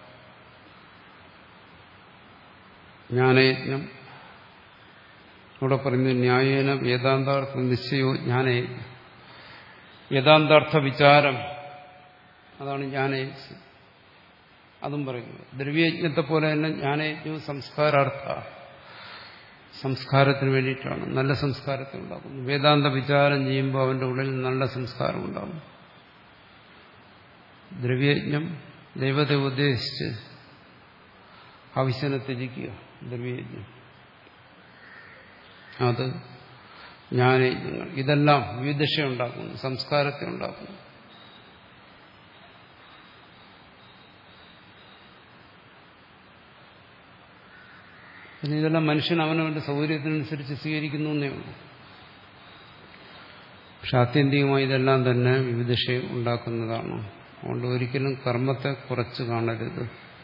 ജ്ഞാനയജ്ഞം. ഇവിടെ പറയുന്നു ന്യായേന വേദാന്താർത്ഥ നിശ്ചയോ ജ്ഞാനയജ്ഞം. വേദാന്താർത്ഥ വിചാരം, അതാണ് ജ്ഞാനയജ്ഞം. അതും പറയുന്നു. ദ്രവ്യയജ്ഞത്തെ പോലെ തന്നെ ജ്ഞാനയജ്ഞവും സംസ്കാരാർത്ഥ, സംസ്കാരത്തിന് വേണ്ടിയിട്ടാണ്. നല്ല സംസ്കാരത്തെ ഉണ്ടാക്കുന്നു. വേദാന്ത വിചാരം ചെയ്യുമ്പോൾ അവന്റെ ഉള്ളിൽ നല്ല സംസ്കാരം ഉണ്ടാകും. ദ്രവ്യയജ്ഞം ദൈവത്തെ ഉദ്ദേശിച്ച് ഹവിസ്യനെ ത്യജിക്കുക, ദ്രവ്യയജ്ഞം. അത് ജ്ഞാനയജ്ഞങ്ങൾ. ഇതെല്ലാം വിവിധ ഉണ്ടാക്കുന്നു, സംസ്കാരത്തെ ഉണ്ടാക്കുന്നു. പിന്നെ ഇതെല്ലാം മനുഷ്യൻ അവനവന്റെ സൗകര്യത്തിനനുസരിച്ച് സ്വീകരിക്കുന്നു എന്നേ ഉള്ളൂ. പക്ഷെ ആത്യന്തികമായി ഇതെല്ലാം തന്നെ വിവിധ ഉണ്ടാക്കുന്നതാണ്. അതുകൊണ്ട് ഒരിക്കലും കർമ്മത്തെ കുറച്ച് കാണരുത്.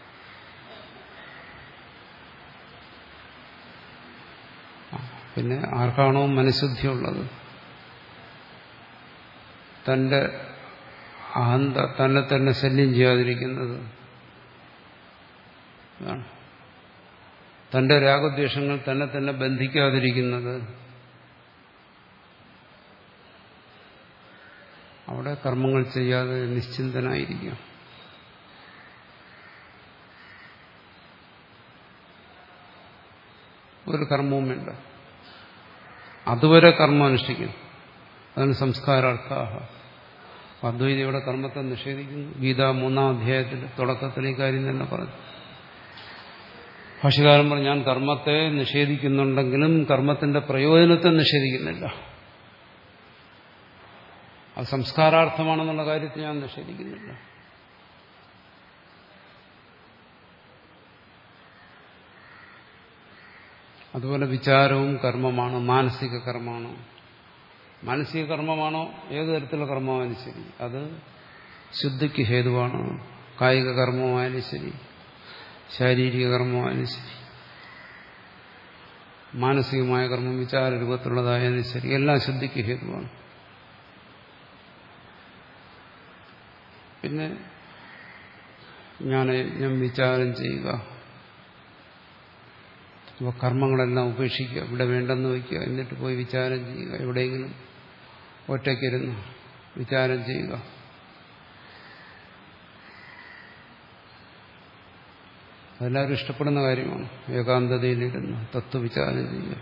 പിന്നെ ആർക്കാണോ മനഃശുദ്ധിയുള്ളത്, തന്റെ അഹന്ത തന്നെ തന്നെ ശല്യം ചെയ്യാതിരിക്കുന്നത്, തന്റെ രാഗദ്വേഷങ്ങൾ തന്നെ തന്നെ ബന്ധിക്കാതിരിക്കുന്നത്, അവിടെ കർമ്മങ്ങൾ ചെയ്യാതെ നിശ്ചിന്തനായിരിക്കാം. ഒരു കർമ്മവും വേണ്ട, അതുവരെ കർമ്മം അനുഷ്ഠിക്കുന്നു. അതാണ് സംസ്കാരാർത്ഥ. അദ്വൈതി ഇവിടെ കർമ്മത്തെ നിഷേധിക്കുന്നു. ഗീത മൂന്നാം അധ്യായത്തിന്റെ തുടക്കത്തിൽ ഈ കാര്യം തന്നെ പറഞ്ഞു. ഭാഷ്യകാരൻ പറഞ്ഞു, ഞാൻ കർമ്മത്തെ നിഷേധിക്കുന്നുണ്ടെങ്കിലും കർമ്മത്തിന്റെ പ്രയോജനത്തെ നിഷേധിക്കുന്നില്ല. അത് സംസ്കാരാർത്ഥമാണെന്നുള്ള കാര്യത്തെ ഞാൻ നിഷേധിക്കുന്നില്ല. അതുപോലെ വിചാരവും കർമ്മമാണ്, മാനസിക കർമ്മമാണോ. മാനസിക കർമ്മമാണോ ഏത് തരത്തിലുള്ള കർമ്മമായാലും ശരി, അത് ശുദ്ധിക്ക് ഹേതുവാണ്. കായിക കർമ്മമായാലും ശരി, ശാരീരിക കർമ്മമായാലും ശരി, മാനസികമായ കർമ്മം വിചാര രൂപത്തിലുള്ളതായാലും ശരി, എല്ലാം ശുദ്ധിക്ക് ഹേതുവാണ്. പിന്നെ ഞാൻ ഞാൻ വിചാരം ചെയ്യുക, അപ്പോൾ കർമ്മങ്ങളെല്ലാം ഉപേക്ഷിക്കുക, ഇവിടെ വേണ്ടെന്ന് വയ്ക്കുക, എന്നിട്ട് പോയി വിചാരം ചെയ്യുക. എവിടെയെങ്കിലും ഒറ്റയ്ക്കിരുന്ന് വിചാരം ചെയ്യുക. അതെല്ലാവരും ഇഷ്ടപ്പെടുന്ന കാര്യമാണ്. ഏകാന്തതയിലിരുന്ന് തത്വവിചാരം ചെയ്യുക.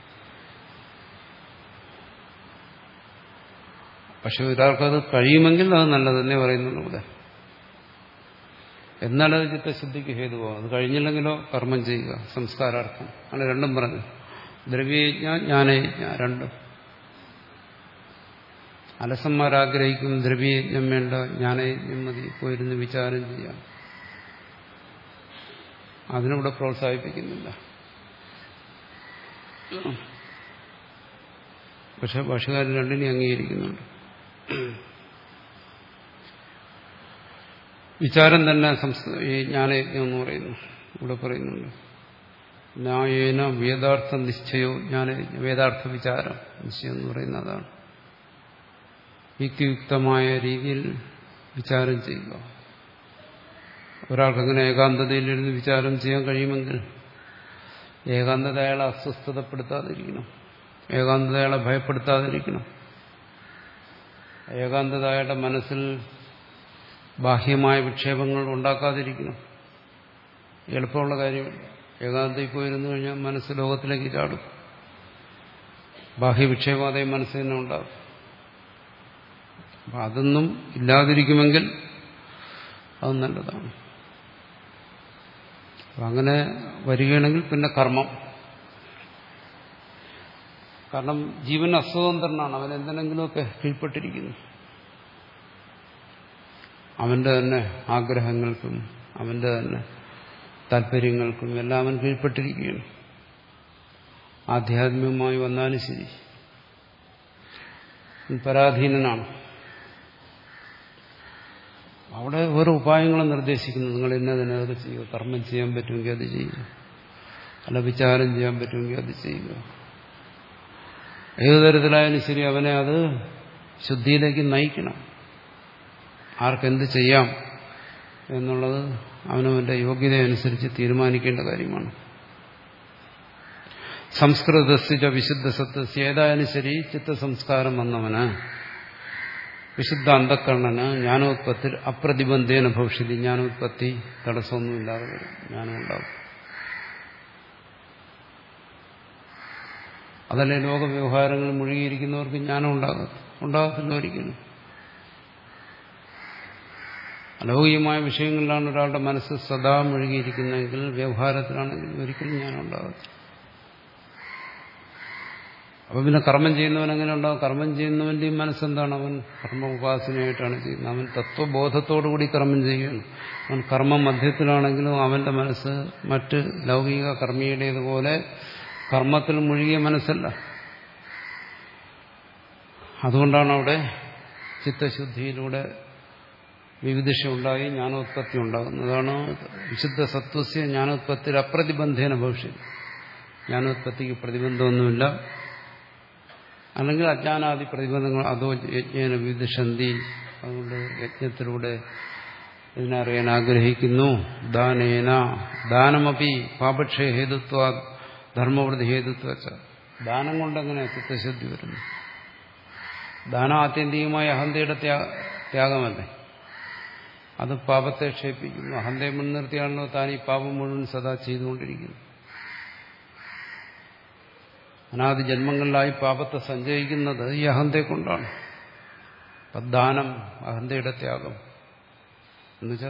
പക്ഷെ ഒരാൾക്കത് കഴിയുമെങ്കിൽ അത് നല്ലതെന്നേ പറയുന്നുള്ളൂ ഇവിടെ. എന്നാലത് ചിത്തശുദ്ധിക്ക് ഹേതുവാകും. അത് കഴിഞ്ഞില്ലെങ്കിലോ കർമ്മം ചെയ്യുക, സംസ്കാരാർത്ഥം. അങ്ങനെ രണ്ടും പറഞ്ഞു. ദ്രവ്യയജ്ഞ ജ്ഞാനയജ്ഞ രണ്ടും. അലസന്മാരാഗ്രഹിക്കും ദ്രവ്യയജ്ഞം വേണ്ട, ജ്ഞാനയജ്ഞം മതി, പോയിരുന്ന് വിചാരം ചെയ്യാം. അതിനിവിടെ പ്രോത്സാഹിപ്പിക്കുന്നില്ല. പക്ഷെ ഭാഷകാരൻ രണ്ടിനെ അംഗീകരിക്കുന്നുണ്ട്. വിചാരം തന്നെ ഈ ജ്ഞാനയജ്ഞം എന്ന് പറയുന്നു. ഇവിടെ പറയുന്നുണ്ട്, ന്യായേന വേദാർത്ഥ നിശ്ചയോ ജ്ഞാനയജ്ഞ. വേദാർത്ഥ വിചാരം നിശ്ചയം എന്ന് പറയുന്ന അതാണ്. യുക്തിയുക്തമായ രീതിയിൽ വിചാരം ചെയ്യുക. ഒരാൾക്കങ്ങനെ ഏകാന്തതയിലിരുന്ന് വിചാരം ചെയ്യാൻ കഴിയുമെങ്കിൽ ഏകാന്തത അയാളെ അസ്വസ്ഥതപ്പെടുത്താതിരിക്കണം, ഏകാന്തത അയാളെ ഭയപ്പെടുത്താതിരിക്കണം, ഏകാന്തത അയാളുടെ മനസ്സിൽ ബാഹ്യമായ വിക്ഷേപങ്ങൾ ഉണ്ടാക്കാതിരിക്കണം. എളുപ്പമുള്ള കാര്യമില്ല. ഏകാന്തയിൽ പോയിരുന്നു കഴിഞ്ഞാൽ മനസ്സ് ലോകത്തിലേക്ക് ചാടും. ബാഹ്യവിക്ഷേപം അതേ മനസ്സ് തന്നെ ഉണ്ടാകും. അപ്പം അതൊന്നും ഇല്ലാതിരിക്കുമെങ്കിൽ അത് നല്ലതാണ്. അപ്പം അങ്ങനെ വരികയാണെങ്കിൽ പിന്നെ കർമ്മം. കാരണം ജീവൻ അസ്വതന്ത്രനാണ്, അവൻ എന്തിനെങ്കിലുമൊക്കെ കീഴ്പ്പെട്ടിരിക്കുന്നു. അവന്റെ തന്നെ ആഗ്രഹങ്ങൾക്കും അവന്റെ തന്നെ താല്പര്യങ്ങൾക്കും എല്ലാം അവൻ കീഴ്പ്പെട്ടിരിക്കുകയാണ്. ആധ്യാത്മികമായി വന്നാലും ശരി പരാധീനനാണ്. അവിടെ ഓരോ ഉപായങ്ങളും നിർദ്ദേശിക്കുന്നു. നിങ്ങൾ ഇന്നതിനതൊക്കെ ചെയ്യുക, കർമ്മം ചെയ്യാൻ പറ്റുമെങ്കിൽ അത് ചെയ്യുക, അല്ല വിചാരം ചെയ്യാൻ പറ്റുമെങ്കിൽ അത് ചെയ്യുക. ഏതു തരത്തിലായാലും ശരി അവനെ അത് ശുദ്ധിയിലേക്ക് നയിക്കണം. ആർക്കെന്ത് ചെയ്യാം എന്നുള്ളത് അവനവന്റെ യോഗ്യതയനുസരിച്ച് തീരുമാനിക്കേണ്ട കാര്യമാണ്. സംസ്കൃതസ്യ വിശുദ്ധ സത്വസ്യ, ഏതായാലും ശരി ചിത്തസംസ്കാരം വന്നവന് വിശുദ്ധ അന്ധക്കരണന് ജ്ഞാനോത്പത്തി അപ്രതിബന്ധേന ഭവിഷ്യതി. ജ്ഞാനോത്പത്തി തടസ്സമൊന്നുമില്ലാതെ വരും, ജ്ഞാനം ഉണ്ടാകും. അതല്ലേ ലോകവ്യവഹാരങ്ങളിൽ മുഴുകിയിരിക്കുന്നവർക്ക് ജ്ഞാനം ഉണ്ടാകത്ത ഉണ്ടാകത്തില്ല ഒരിക്കലും. അലൗകികമായ വിഷയങ്ങളിലാണ് ഒരാളുടെ മനസ്സ് സദാ മുഴുകിയിരിക്കുന്നതെങ്കിൽ വ്യവഹാരത്തിലാണെങ്കിൽ ഒരിക്കലും ജ്ഞാനം ഉണ്ടാകത്തില്ല. അപ്പൊ പിന്നെ കർമ്മം ചെയ്യുന്നവൻ എങ്ങനെ ഉണ്ടാവും? കർമ്മം ചെയ്യുന്നവന്റെയും മനസ്സെന്താണ്? അവൻ കർമ്മ ഉപാസനയായിട്ടാണ് ചെയ്യുന്നത്. അവൻ തത്വബോധത്തോടുകൂടി കർമ്മം ചെയ്യുകയാണ്. അവൻ കർമ്മ മധ്യത്തിലാണെങ്കിലും അവന്റെ മനസ്സ് മറ്റ് ലൗകിക കർമ്മിയുടേതുപോലെ കർമ്മത്തിൽ മുഴുകിയ മനസ്സല്ല. അതുകൊണ്ടാണ് അവിടെ ചിത്തശുദ്ധിയിലൂടെ വിവിധിഷ ഉണ്ടായി ജ്ഞാനോത്പത്തി ഉണ്ടാകുന്നത്. അതാണ് വിശുദ്ധ സത്വസ്യ ജ്ഞാനോത്പത്തിയിൽ അപ്രതിബന്ധേന ഭവിഷ്യത്. ജ്ഞാനോത്പത്തിക്ക് പ്രതിബന്ധമൊന്നുമില്ല. അല്ലെങ്കിൽ അജ്ഞാനാദി പ്രതിബന്ധങ്ങൾ അതോ യജ്ഞേന വിവിധിഷന്തി. അതുകൊണ്ട് യജ്ഞത്തിലൂടെ ഇതിനറിയാൻ ആഗ്രഹിക്കുന്നു. ദാനേന ദാനമപി പാപക്ഷയ ഹേതുത്വ ധർമ്മവൃത്തി ഹേതുത്വ. ദാനം കൊണ്ടെങ്ങനെ ചിത്തശുദ്ധി വരുന്നു? ദാനം ആത്യന്തികമായ അഹന്തയുടെ ത്യാഗമല്ലേ? അത് പാപത്തെ ക്ഷയിപ്പിക്കുന്നു. അഹന്തയെ മുൻനിർത്തിയാണല്ലോ താൻ ഈ പാപം മുഴുവൻ സദാ ചെയ്തുകൊണ്ടിരിക്കുന്നു. അനാദി ജന്മങ്ങളിലായി പാപത്തെ സഞ്ചയിക്കുന്നത് ഈ അഹന്തയെ കൊണ്ടാണ്. ദാനം അഹന്തയുടെ ത്യാഗം എന്നുവെച്ചാൽ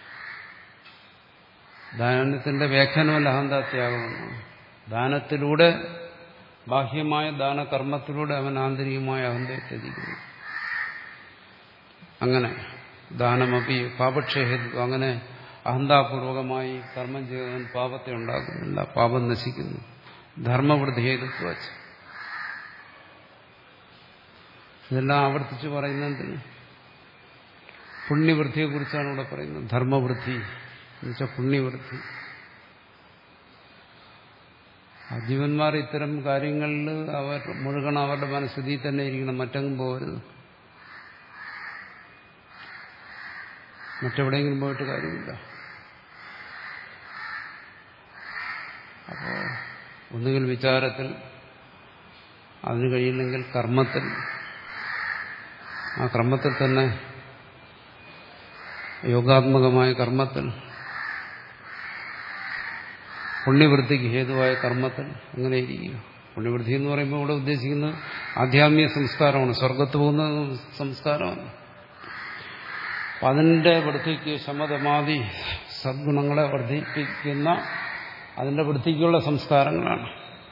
ദാനത്തിന്റെ വ്യാഖ്യാനമല്ല അഹന്താത്യാഗമെന്ന്. ദാനത്തിലൂടെ ബാഹ്യമായ ദാനകർമ്മത്തിലൂടെ അവൻ ആന്തരികമായ അഹന്തയെ ത്യജിക്കുന്നു. അങ്ങനെ ദാനമപി പാപക്ഷേഹേതു. അങ്ങനെ അഹന്താപൂർവകമായി കർമ്മം ചെയ്തവൻ പാപത്തെ ഉണ്ടാക്കുന്നില്ല, പാപം നശിക്കുന്നു. ധർമ്മവൃത്തി ഹേതുത്വ. ഇതെല്ലാം ആവർത്തിച്ച് പറയുന്നതിന് പുണ്യവൃത്തിയെക്കുറിച്ചാണ് ഇവിടെ പറയുന്നത്. ധർമ്മവൃത്തി എന്നുവെച്ചാൽ പുണ്യവൃത്തി. ജീവന്മാർ ഇത്തരം കാര്യങ്ങളിൽ അവർ മുഴുകണം. അവരുടെ മനസ്ഥിതി തന്നെ ഇരിക്കണം, മറ്റെങ്ങും പോകരുത്. മറ്റെവിടെയെങ്കിലും പോയിട്ട് കാര്യമില്ല. അപ്പോൾ ഒന്നുകിൽ വിചാരത്തിൽ, അതിന് കഴിയില്ലെങ്കിൽ കർമ്മത്തിൽ, ആ കർമ്മത്തിൽ തന്നെ യോഗാത്മകമായ കർമ്മത്തിൽ, പുണ്യവൃത്തിക്ക് ഹേതുവായ കർമ്മത്തിൽ അങ്ങനെ ഇരിക്കുക. പുണ്യവൃത്തി എന്ന് പറയുമ്പോൾ ഇവിടെ ഉദ്ദേശിക്കുന്നത് ആധ്യാത്മിക സംസ്കാരമാണ്, സ്വർഗത്ത് പോകുന്ന സംസ്കാരമാണ്. അപ്പം അതിൻ്റെ വൃത്തിക്ക് ശമതമാദി സദ്ഗുണങ്ങളെ വർദ്ധിപ്പിക്കുന്ന അതിൻ്റെ വൃത്തിക്കുള്ള സംസ്കാരങ്ങളാണ്.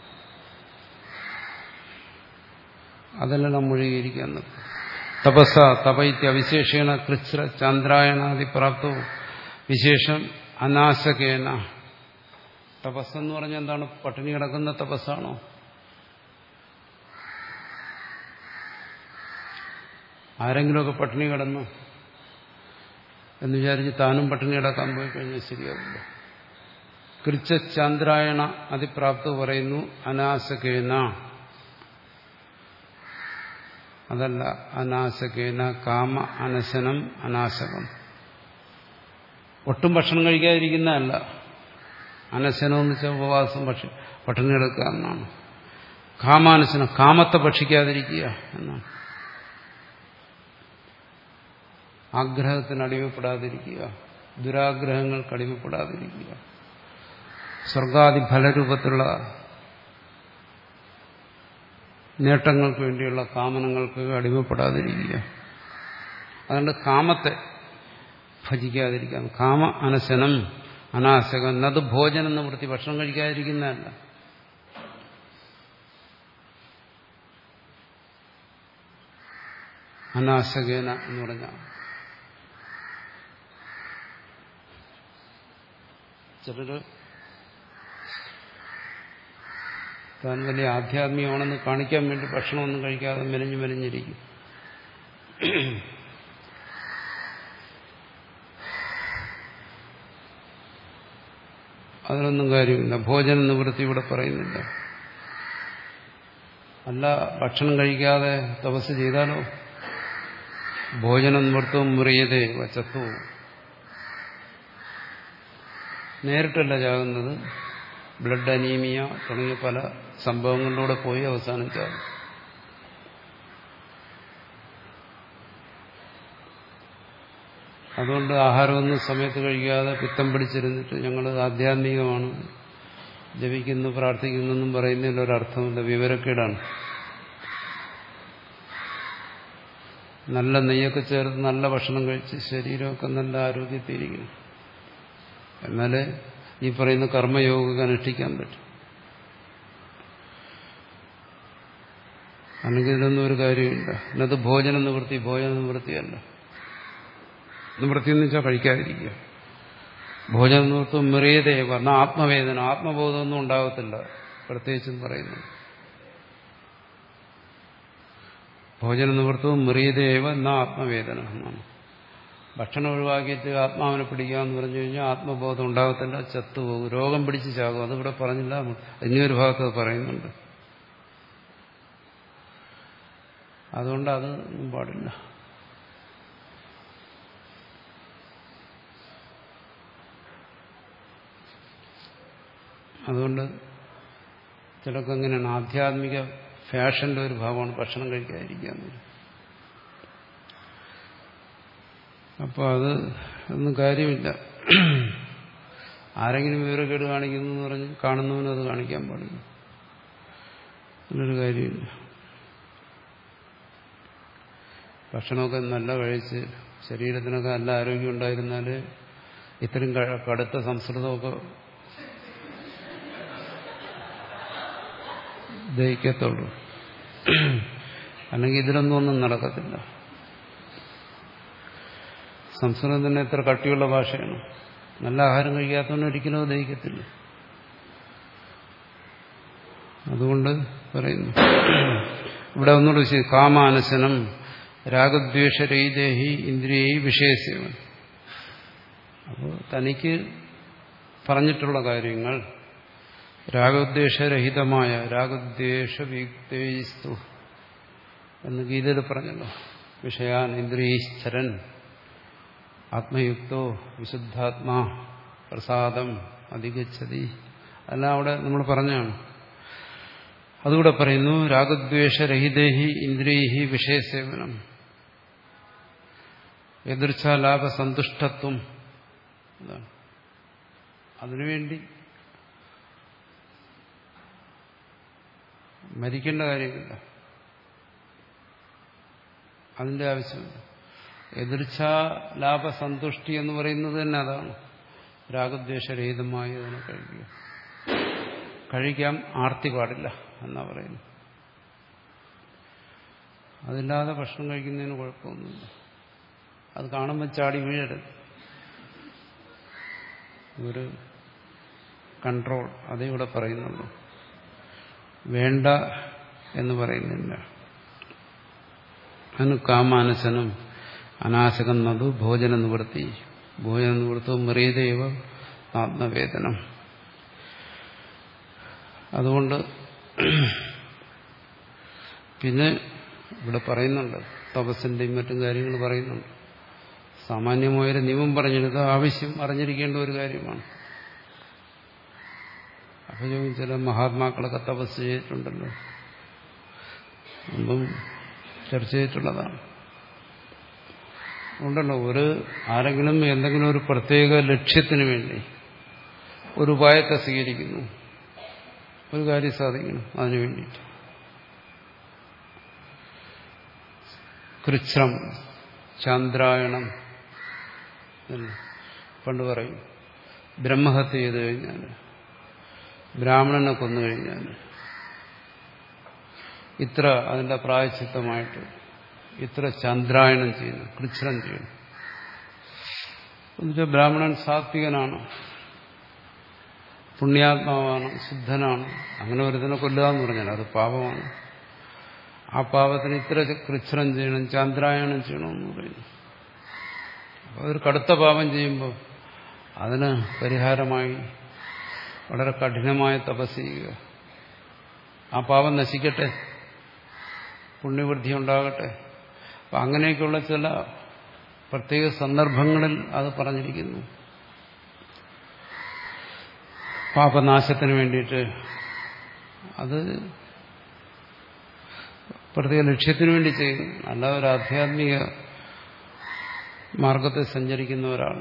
അതെല്ലാം മുഴുകിയിരിക്കാൻ നിർത്തും. തപസ്സ തപൈത്യ വിശേഷേണ കൃച്ഛ്ര ചാന്ദ്രായണാദി പ്രാപ്തോ വിശേഷം അനാശകേന. തപസ്സെന്ന് പറഞ്ഞാൽ എന്താണ്? പട്ടിണി കിടക്കുന്ന തപസ്സാണോ? ആരെങ്കിലുമൊക്കെ പട്ടിണി കിടന്നു എന്ന് വിചാരിച്ച് താനും പട്ടിണി കിടക്കാൻ പോയി കഴിഞ്ഞാൽ ശരിയാവില്ല. കൃച്ഛ ചാന്ദ്രായണ അതിപ്രാപ്ത പറയുന്നു അനാശകേന. അതല്ല, അനാശകേന കാമ അനശനം അനാശകം. ഒട്ടും ഭക്ഷണം കഴിക്കാതിരിക്കുന്നതല്ല. അനശനം എന്ന് വെച്ചാൽ ഉപവാസം, പക്ഷി പട്ടിണി കിടക്കുക എന്നാണ്. കാമാനശനം, കാമത്തെ ഭക്ഷിക്കാതിരിക്കുക എന്നാണ്. ആഗ്രഹത്തിന് അടിമപ്പെടാതിരിക്കുക, ദുരാഗ്രഹങ്ങൾക്ക് അടിമപ്പെടാതിരിക്കുക, സ്വർഗാദി ഫലരൂപത്തിലുള്ള നേട്ടങ്ങൾക്ക് വേണ്ടിയുള്ള കാമനങ്ങൾക്ക് അടിമപ്പെടാതിരിക്കുക. അതുകൊണ്ട് കാമത്തെ ഭജിക്കാതിരിക്കാം. കാമ അനശനം അനാശകം. എന്നത് ഭോജനം എന്ന് വൃത്തി, ഭക്ഷണം കഴിക്കാതിരിക്കുന്നതല്ല. അനാശകേന എന്ന് പറഞ്ഞാൽ ചിലര് താൻ വലിയ ആധ്യാത്മികമാണെന്ന് കാണിക്കാൻ വേണ്ടി ഭക്ഷണമൊന്നും കഴിക്കാതെ മെലിഞ്ഞു മെലിഞ്ഞിരിക്കും. അതിനൊന്നും കാര്യമില്ല. ഭോജന നിവൃത്തി ഇവിടെ പറയുന്നില്ല. അല്ല, ഭക്ഷണം കഴിക്കാതെ തപസ് ചെയ്താലോ? ഭോജനം നിവൃത്തവും മുറിയതേ വച്ചത്തു. നേരിട്ടല്ല ചാകുന്നത്, ബ്ലഡ് അനീമിയ തുടങ്ങിയ പല സംഭവങ്ങളിലൂടെ പോയി അവസാനം ചാകും. അതുകൊണ്ട് ആഹാരമൊന്നും സമയത്ത് കഴിക്കാതെ പിത്തം പിടിച്ചിരുന്നിട്ട് ഞങ്ങൾ ആധ്യാത്മികമാണ്, ജപിക്കുന്നു പ്രാർത്ഥിക്കുന്നു എന്നും പറയുന്നതിൽ ഒരർത്ഥമില്ല, വിവരക്കേടാണ്. നല്ല നെയ്യൊക്കെ ചേർത്ത് നല്ല ഭക്ഷണം കഴിച്ച് ശരീരമൊക്കെ നല്ല ആരോഗ്യത്തിരിക്കണം. എന്നാലേ ഈ പറയുന്ന കർമ്മയോഗ അനുഷ്ഠിക്കാൻ പറ്റും. അല്ലെങ്കിൽ ഇതിലൊന്നും ഒരു കാര്യമില്ല. എന്നത് ഭോജന നിവൃത്തി, ഭോജന നിവൃത്തിയല്ല. നിവൃത്തി എന്ന് വെച്ചാൽ കഴിക്കാതിരിക്കുക. ഭോജന നിവൃത്തം മെറിയതേവ എന്നാൽ ആത്മവേദന, ആത്മബോധമൊന്നും ഉണ്ടാകത്തില്ല. പ്രത്യേകിച്ചും പറയുന്നു ഭോജന നിവൃത്തവും മെറിയതേവ എന്നാ ആത്മവേദന എന്നാണ്. ഭക്ഷണം ഒഴിവാക്കിയിട്ട് ആത്മാവിനെ പിടിക്കാമെന്ന് പറഞ്ഞു കഴിഞ്ഞാൽ ആത്മബോധം ഉണ്ടാകത്തില്ല, ചത്തുപോകും, രോഗം പിടിച്ച് ചാകും. അതിവിടെ പറഞ്ഞില്ല, ഇനിയൊരു ഭാഗത്ത് പറയുന്നുണ്ട്. അതുകൊണ്ട് അത് പാടില്ല. അതുകൊണ്ട് ചിലർക്ക് എങ്ങനെയാണ് ആധ്യാത്മിക ഫാഷന്റെ ഒരു ഭാവമാണ് ഭക്ഷണം കഴിക്കാതിരിക്കുക എന്നത്. അപ്പോൾ അത് ഒന്നും കാര്യമില്ല. ആരെങ്കിലും വിവരക്കേട് കാണിക്കുന്നു എന്ന് പറഞ്ഞ് കാണുന്നവനും അത് കാണിക്കാൻ പാടില്ല. അങ്ങനൊരു കാര്യമില്ല. ഭക്ഷണമൊക്കെ നല്ല കഴിച്ച് ശരീരത്തിനൊക്കെ നല്ല ആരോഗ്യം ഉണ്ടായിരുന്നാൽ ഇത്രയും കടുത്ത സംസ്കൃതമൊക്കെ ദഹിക്കത്തുള്ളൂ. അല്ലെങ്കിൽ ഇതിലൊന്നും ഒന്നും നടക്കത്തില്ല. സംസ്കൃതം തന്നെ എത്ര കട്ടിയുള്ള ഭാഷയാണ്. നല്ല ആഹാരം കഴിക്കാത്തവന് ഒരിക്കലും അത് ദഹിക്കത്തില്ല. അതുകൊണ്ട് പറയുന്നു ഇവിടെ ഒന്നുകൂടെ വിശേഷം കാമാനശനം രാഗദ്വേഷരഹിതേഹി ഇന്ദ്രിയൈ വിഷയസേവൻ. അപ്പോൾ തനിക്ക് പറഞ്ഞിട്ടുള്ള കാര്യങ്ങൾ രാഗദ്വേഷരഹിതമായ രാഗദ്വേഷവിയുക്തേസ്തു എന്ന് ഗീതയിൽ പറഞ്ഞല്ലോ. വിഷയാൻ ഇന്ദ്രിയൈശ്ചരൻ ആത്മയുക്തോ വിശുദ്ധാത്മാ പ്രസാദം അധിഗച്ഛതി. അതെല്ലാം അവിടെ നമ്മൾ പറഞ്ഞാണ്. അതുകൂടെ പറയുന്നു രാഗദ്വേഷരഹിതേഹി ഇന്ദ്രിയൈ വിഷയസേവനം എതിർച്ഛാലാഭ സന്തുഷ്ടത്വം. അതാണ് അതിനുവേണ്ടി മരിക്കേണ്ട കാര്യമില്ല, അതിന്റെ ആവശ്യമില്ല. എതിർച്ഛാലാഭ സന്തുഷ്ടി എന്ന് പറയുന്നത് തന്നെ അതാണ്. രാഗദ്വേഷരഹിതമായി അതിനെ കഴിക്കുക. കഴിക്കാം, ആർത്തി പാടില്ല എന്നാ പറയുന്നു. അതില്ലാതെ ഭക്ഷണം കഴിക്കുന്നതിന് കുഴപ്പമൊന്നുമില്ല. അത് കാണുമ്പോൾ ചാടി വീഴരുത്. ഒരു കൺട്രോൾ അതേ ഇവിടെ പറയുന്നുള്ളൂ. വേണ്ട എന്ന് പറയുന്നില്ല. അതിന് കാമാനശനം അനാശകം നതു ഭോജന നിവൃത്തി. ഭോജന നിവൃത്തവും മെറിയതേവ ആത്മവേദനം. അതുകൊണ്ട് പിന്നെ ഇവിടെ പറയുന്നുണ്ട്, തപസ്സിന്റെയും മറ്റും കാര്യങ്ങൾ പറയുന്നുണ്ട്. സാമാന്യമായൊരു നിയമം പറഞ്ഞെടുത്ത ആവശ്യം അറിഞ്ഞിരിക്കേണ്ട ഒരു കാര്യമാണ്. അപ്പോൾ ചില മഹാത്മാക്കളൊക്കെ തപസ് ചെയ്തിട്ടുണ്ടല്ലോ, മുമ്പും ചർച്ച ചെയ്തിട്ടുള്ളതാണ്. ഉണ്ടല്ലോ, ഒരു ആരെങ്കിലും എന്തെങ്കിലും ഒരു പ്രത്യേക ലക്ഷ്യത്തിന് വേണ്ടി ഒരു ഉപായത്തെ സ്വീകരിക്കുന്നു, ഒരു കാര്യം സാധിക്കണം, അതിനു വേണ്ടിയിട്ട് കൃച്ഛ്രം ചാന്ദ്രായണം പണ്ട് പറയും. ബ്രഹ്മഹത്യ ചെയ്തു കഴിഞ്ഞാൽ, ബ്രാഹ്മണനെ കൊന്നു കഴിഞ്ഞാൽ ഇത്ര അതിന്റെ പ്രായശ്ചിത്തമായിട്ട് ഇത്ര ചന്ദ്രായണം ചെയ്യുന്നു, കൃച്ഛ്രം ചെയ്യുന്നു. എന്നുവെച്ചാൽ ബ്രാഹ്മണൻ സാത്വികനാണ്, പുണ്യാത്മാവാണ്, ശുദ്ധനാണ്. അങ്ങനെ ഒരുതിനെ കൊല്ലുക എന്ന് പറഞ്ഞാൽ അത് പാപമാണ്. ആ പാപത്തിന് ഇത്ര കൃച്ഛ്രം ചെയ്യണം, ചന്ദ്രായണം ചെയ്യണമെന്ന് പറയുന്നു. അതൊരു കടുത്ത പാപം ചെയ്യുമ്പോൾ അതിന് പരിഹാരമായി വളരെ കഠിനമായ തപസ് ചെയ്യുക. ആ പാപം നശിക്കട്ടെ, പുണ്യവൃദ്ധി ഉണ്ടാകട്ടെ. അപ്പം അങ്ങനെയൊക്കെയുള്ള ചില പ്രത്യേക സന്ദർഭങ്ങളിൽ അത് പറഞ്ഞിരിക്കുന്നു. പാപനാശത്തിന് വേണ്ടിയിട്ട് അത് പ്രത്യേക ലക്ഷ്യത്തിന് വേണ്ടി ചെയ്യുന്നു. അല്ലാതെ ഒരു ആധ്യാത്മിക മാർഗത്തിൽ സഞ്ചരിക്കുന്ന ഒരാൾ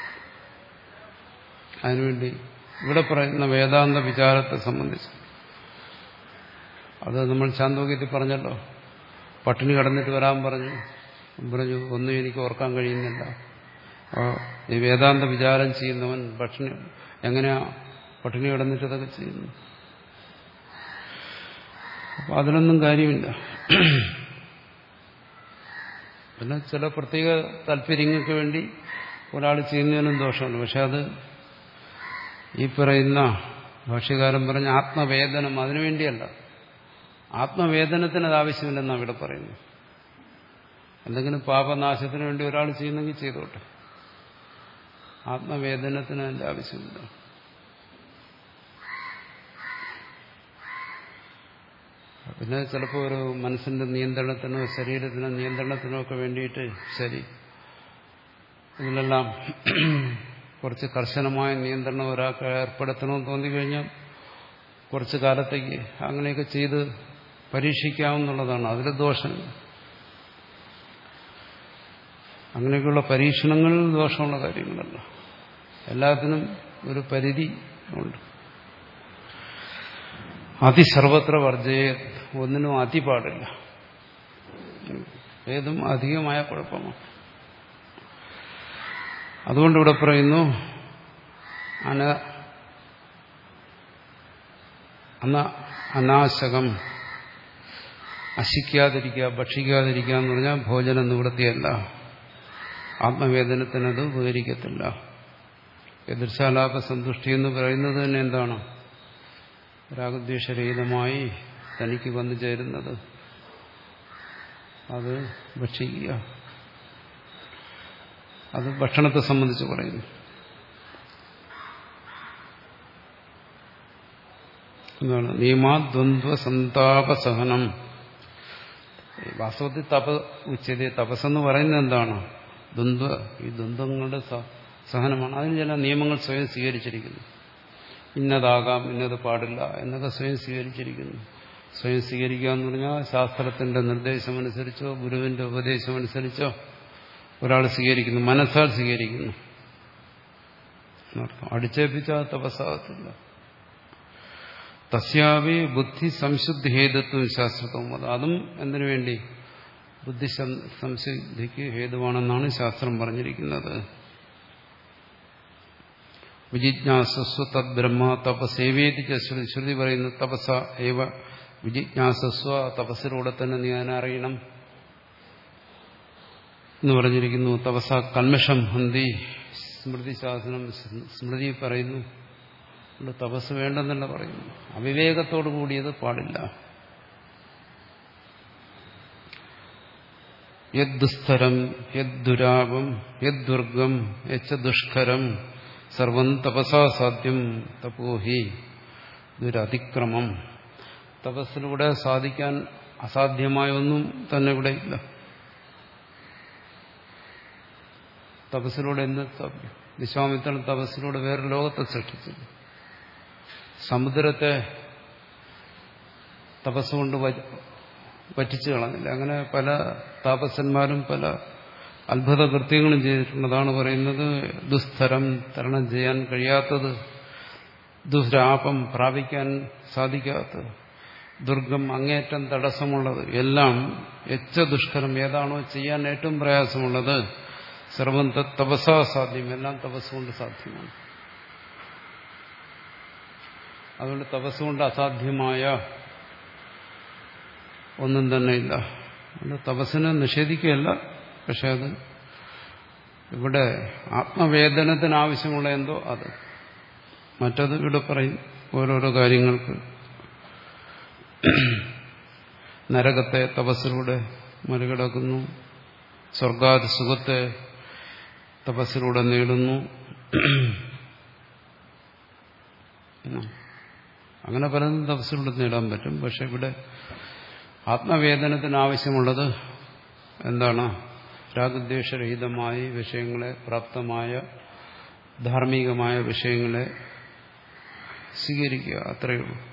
അതിനുവേണ്ടി ഇവിടെ പറയുന്ന വേദാന്ത വിചാരത്തെ സംബന്ധിച്ച് അത് നമ്മൾ ചാന്തോക്യത്തിൽ പറഞ്ഞല്ലോ. പട്ടിണി കടന്നിട്ട് വരാൻ പറഞ്ഞു പറഞ്ഞു ഒന്നും എനിക്ക് ഓർക്കാൻ കഴിയുന്നില്ല. ഈ വേദാന്ത വിചാരം ചെയ്യുന്നവൻ ഭക്ഷണി എങ്ങനെയാ പട്ടിണി കിടന്നിട്ട് അതൊക്കെ ചെയ്യുന്നു? അപ്പം അതിലൊന്നും കാര്യമില്ല. പിന്നെ ചില പ്രത്യേക താല്പര്യങ്ങൾക്ക് വേണ്ടി ഒരാൾ ചെയ്യുന്നതിനും ദോഷമുണ്ട്. പക്ഷെ അത് ഈ പറയുന്ന ഭാഷ്യകാരൻ പറഞ്ഞ ആത്മവേദനം അതിനുവേണ്ടിയല്ല. ആത്മവേദനത്തിന് അത് ആവശ്യമില്ലെന്നാണ് ഇവിടെ പറയുന്നത്. എന്തെങ്കിലും പാപനാശത്തിന് വേണ്ടി ഒരാൾ ചെയ്യുന്നെങ്കിൽ ചെയ്തോട്ടെ, ആത്മവേദനത്തിന് അതിന്റെ ആവശ്യമില്ല. പിന്നെ ചിലപ്പോൾ ഒരു മനസ്സിന്റെ നിയന്ത്രണത്തിനോ ശരീരത്തിനോ നിയന്ത്രണത്തിനോ ഒക്കെ വേണ്ടിയിട്ട് ശരി, ഇതിലെല്ലാം കുറച്ച് കർശനമായ നിയന്ത്രണം ഒരാൾക്ക് ഏർപ്പെടുത്തണമെന്ന് തോന്നിക്കഴിഞ്ഞാൽ കുറച്ച് കാലത്തേക്ക് അങ്ങനെയൊക്കെ ചെയ്ത് പരീക്ഷിക്കാവുന്നതാണ്. അതിൽ ദോഷം, അങ്ങനെയൊക്കെയുള്ള പരീക്ഷണങ്ങൾ ദോഷമുള്ള കാര്യങ്ങളല്ല. എല്ലാത്തിനും ഒരു പരിധി ഉണ്ട്. അതിസർവത്ര വർജയെ, ഒന്നിനും അതി പാടില്ല. ഏതും അധികമായ കുഴപ്പമാണ്. അതുകൊണ്ട് ഇവിടെ പറയുന്നു അന അന അനാശകം, അശിക്കാതിരിക്കുക, ഭക്ഷിക്കാതിരിക്കുക എന്ന് പറഞ്ഞാൽ ഭോജന നിവൃത്തിയല്ല. ആത്മവേദനത്തിനത് ഉപകരിക്കത്തില്ല. എതിർശാലാപ സന്തുഷ്ടി എന്ന് പറയുന്നത് തന്നെ എന്താണ്? രാഗദ്വേഷരഹിതമായി തനിക്ക് വന്നു ചേരുന്നത് അത് ഭക്ഷിക്കുക. അത് ഭക്ഷണത്തെ സംബന്ധിച്ച് പറയുന്നു. എന്താണ്? നിയമാദ്വന്ദ്വ സന്താപസഹനം. വാസ്തവത്തിൽ തപ ഉച്ചതി, തപസ്സെന്ന് പറയുന്നത് എന്താണ്? ദ്വന്ദ്വ, ഈ ദ്വന്ദ്വങ്ങളുടെ സഹനമാണ്. അതിന് ചില നിയമങ്ങൾ സ്വയം സ്വീകരിച്ചിരിക്കുന്നു. ഇന്നതാകാം, ഇന്നത് പാടില്ല എന്നൊക്കെ സ്വയം സ്വീകരിച്ചിരിക്കുന്നു. സ്വയം സ്വീകരിക്കുക എന്ന് പറഞ്ഞാൽ ശാസ്ത്രത്തിന്റെ നിർദ്ദേശമനുസരിച്ചോ ഗുരുവിന്റെ ഉപദേശമനുസരിച്ചോ ഒരാൾ സ്വീകരിക്കുന്നു, മനസ്സാൽ സ്വീകരിക്കുന്നു എന്നർത്ഥം. അടിച്ചേൽപ്പിച്ചാൽ തപസ്സാകത്തില്ല. തസ്യാവി ബുദ്ധി സംശുദ്ധി ഹേതുത്വം ശാസ്ത്രത്വം. അതും എന്തിനു വേണ്ടി? ബുദ്ധി സംശുദ്ധിക്ക് ഹേതുവാണെന്നാണ് ശാസ്ത്രം പറഞ്ഞിരിക്കുന്നത്. വിജിജ്ഞാസസ്വ തദ് ബ്രഹ്മ തപസേവേതി ശ്രുതി പറയുന്നു. തപസ ഏവ വിജിജ്ഞാസസ്വ, തപസ്സിലൂടെ തന്നെ നീ അതിനെ അറിയണം എന്ന് പറഞ്ഞിരിക്കുന്നു. തപസ കൽമഷം ഹന്തി, സ്മൃതി ശാസനം സ്മൃതി പറയുന്നു. തപസ് വേണ്ടെന്നല്ല പറയുന്നു. അവിവേകത്തോടു കൂടിയത് പാടില്ല. യദ്ദുസ്തരം യദ്ദുരാപം യദ്ദുർഗം യച്ച ദുഷ്കരം സർവം തപസാ സാധ്യം തപോഹി ദുരതിക്രമം. തപസ്സിലൂടെ സാധിക്കാൻ അസാധ്യമായ ഒന്നും തന്നെ ഇവിടെ ഇല്ല. തപസ്സിലൂടെ എന്ത് സാധ്യം? വിശ്വാമിത്രൻ തപസ്സിലൂടെ വേറെ ലോകത്തെ സൃഷ്ടിച്ചില്ല. സമുദ്രത്തെ തപസ്സുകൊണ്ട് വറ്റിച്ചു കളഞ്ഞില്ല. അങ്ങനെ പല താപസന്മാരും പല അത്ഭുത കൃത്യങ്ങളും ചെയ്തിട്ടുള്ളതാണ് പറയുന്നത്. ദുസ്തരം, തരണം ചെയ്യാൻ കഴിയാത്തത്, ദുരാപം, പ്രാപിക്കാൻ സാധിക്കാത്തത്, ദുർഗം, അങ്ങേറ്റം തടസ്സമുള്ളത്, എല്ലാം എച്ച ദുഷ്കരം, ഏതാണോ ചെയ്യാൻ ഏറ്റവും പ്രയാസമുള്ളത്, സർവം തപസാ സാധ്യം, എല്ലാം തപസ്സുകൊണ്ട് സാധ്യമാണ്. അതുകൊണ്ട് തപസ്സുകൊണ്ട് അസാധ്യമായ ഒന്നും തന്നെ ഇല്ല. അതുകൊണ്ട് തപസ്സിനെ നിഷേധിക്കുകയല്ല. പക്ഷെ അത് ഇവിടെ ആത്മവേദനത്തിന് ആവശ്യമുള്ള എന്തോ അത്. മറ്റത് ഇവിടെ പറയും ഓരോരോ കാര്യങ്ങൾക്ക്. നരകത്തെ തപസ്സിലൂടെ മറികടക്കുന്നു, സ്വർഗാദി സുഖത്തെ തപസ്സിലൂടെ നേടുന്നു. അങ്ങനെ പലതും തപസ്സിലൂടെ നേടാൻ പറ്റും. പക്ഷെ ഇവിടെ ആത്മവേദനത്തിന് ആവശ്യമുള്ളത് എന്താണ്? രാഗദ്വേഷരഹിതമായി വിഷയങ്ങളെ, പ്രാപ്തമായ ധാർമ്മികമായ വിഷയങ്ങളെ സ്വീകരിക്കുക, അത്രയേ ഉള്ളൂ.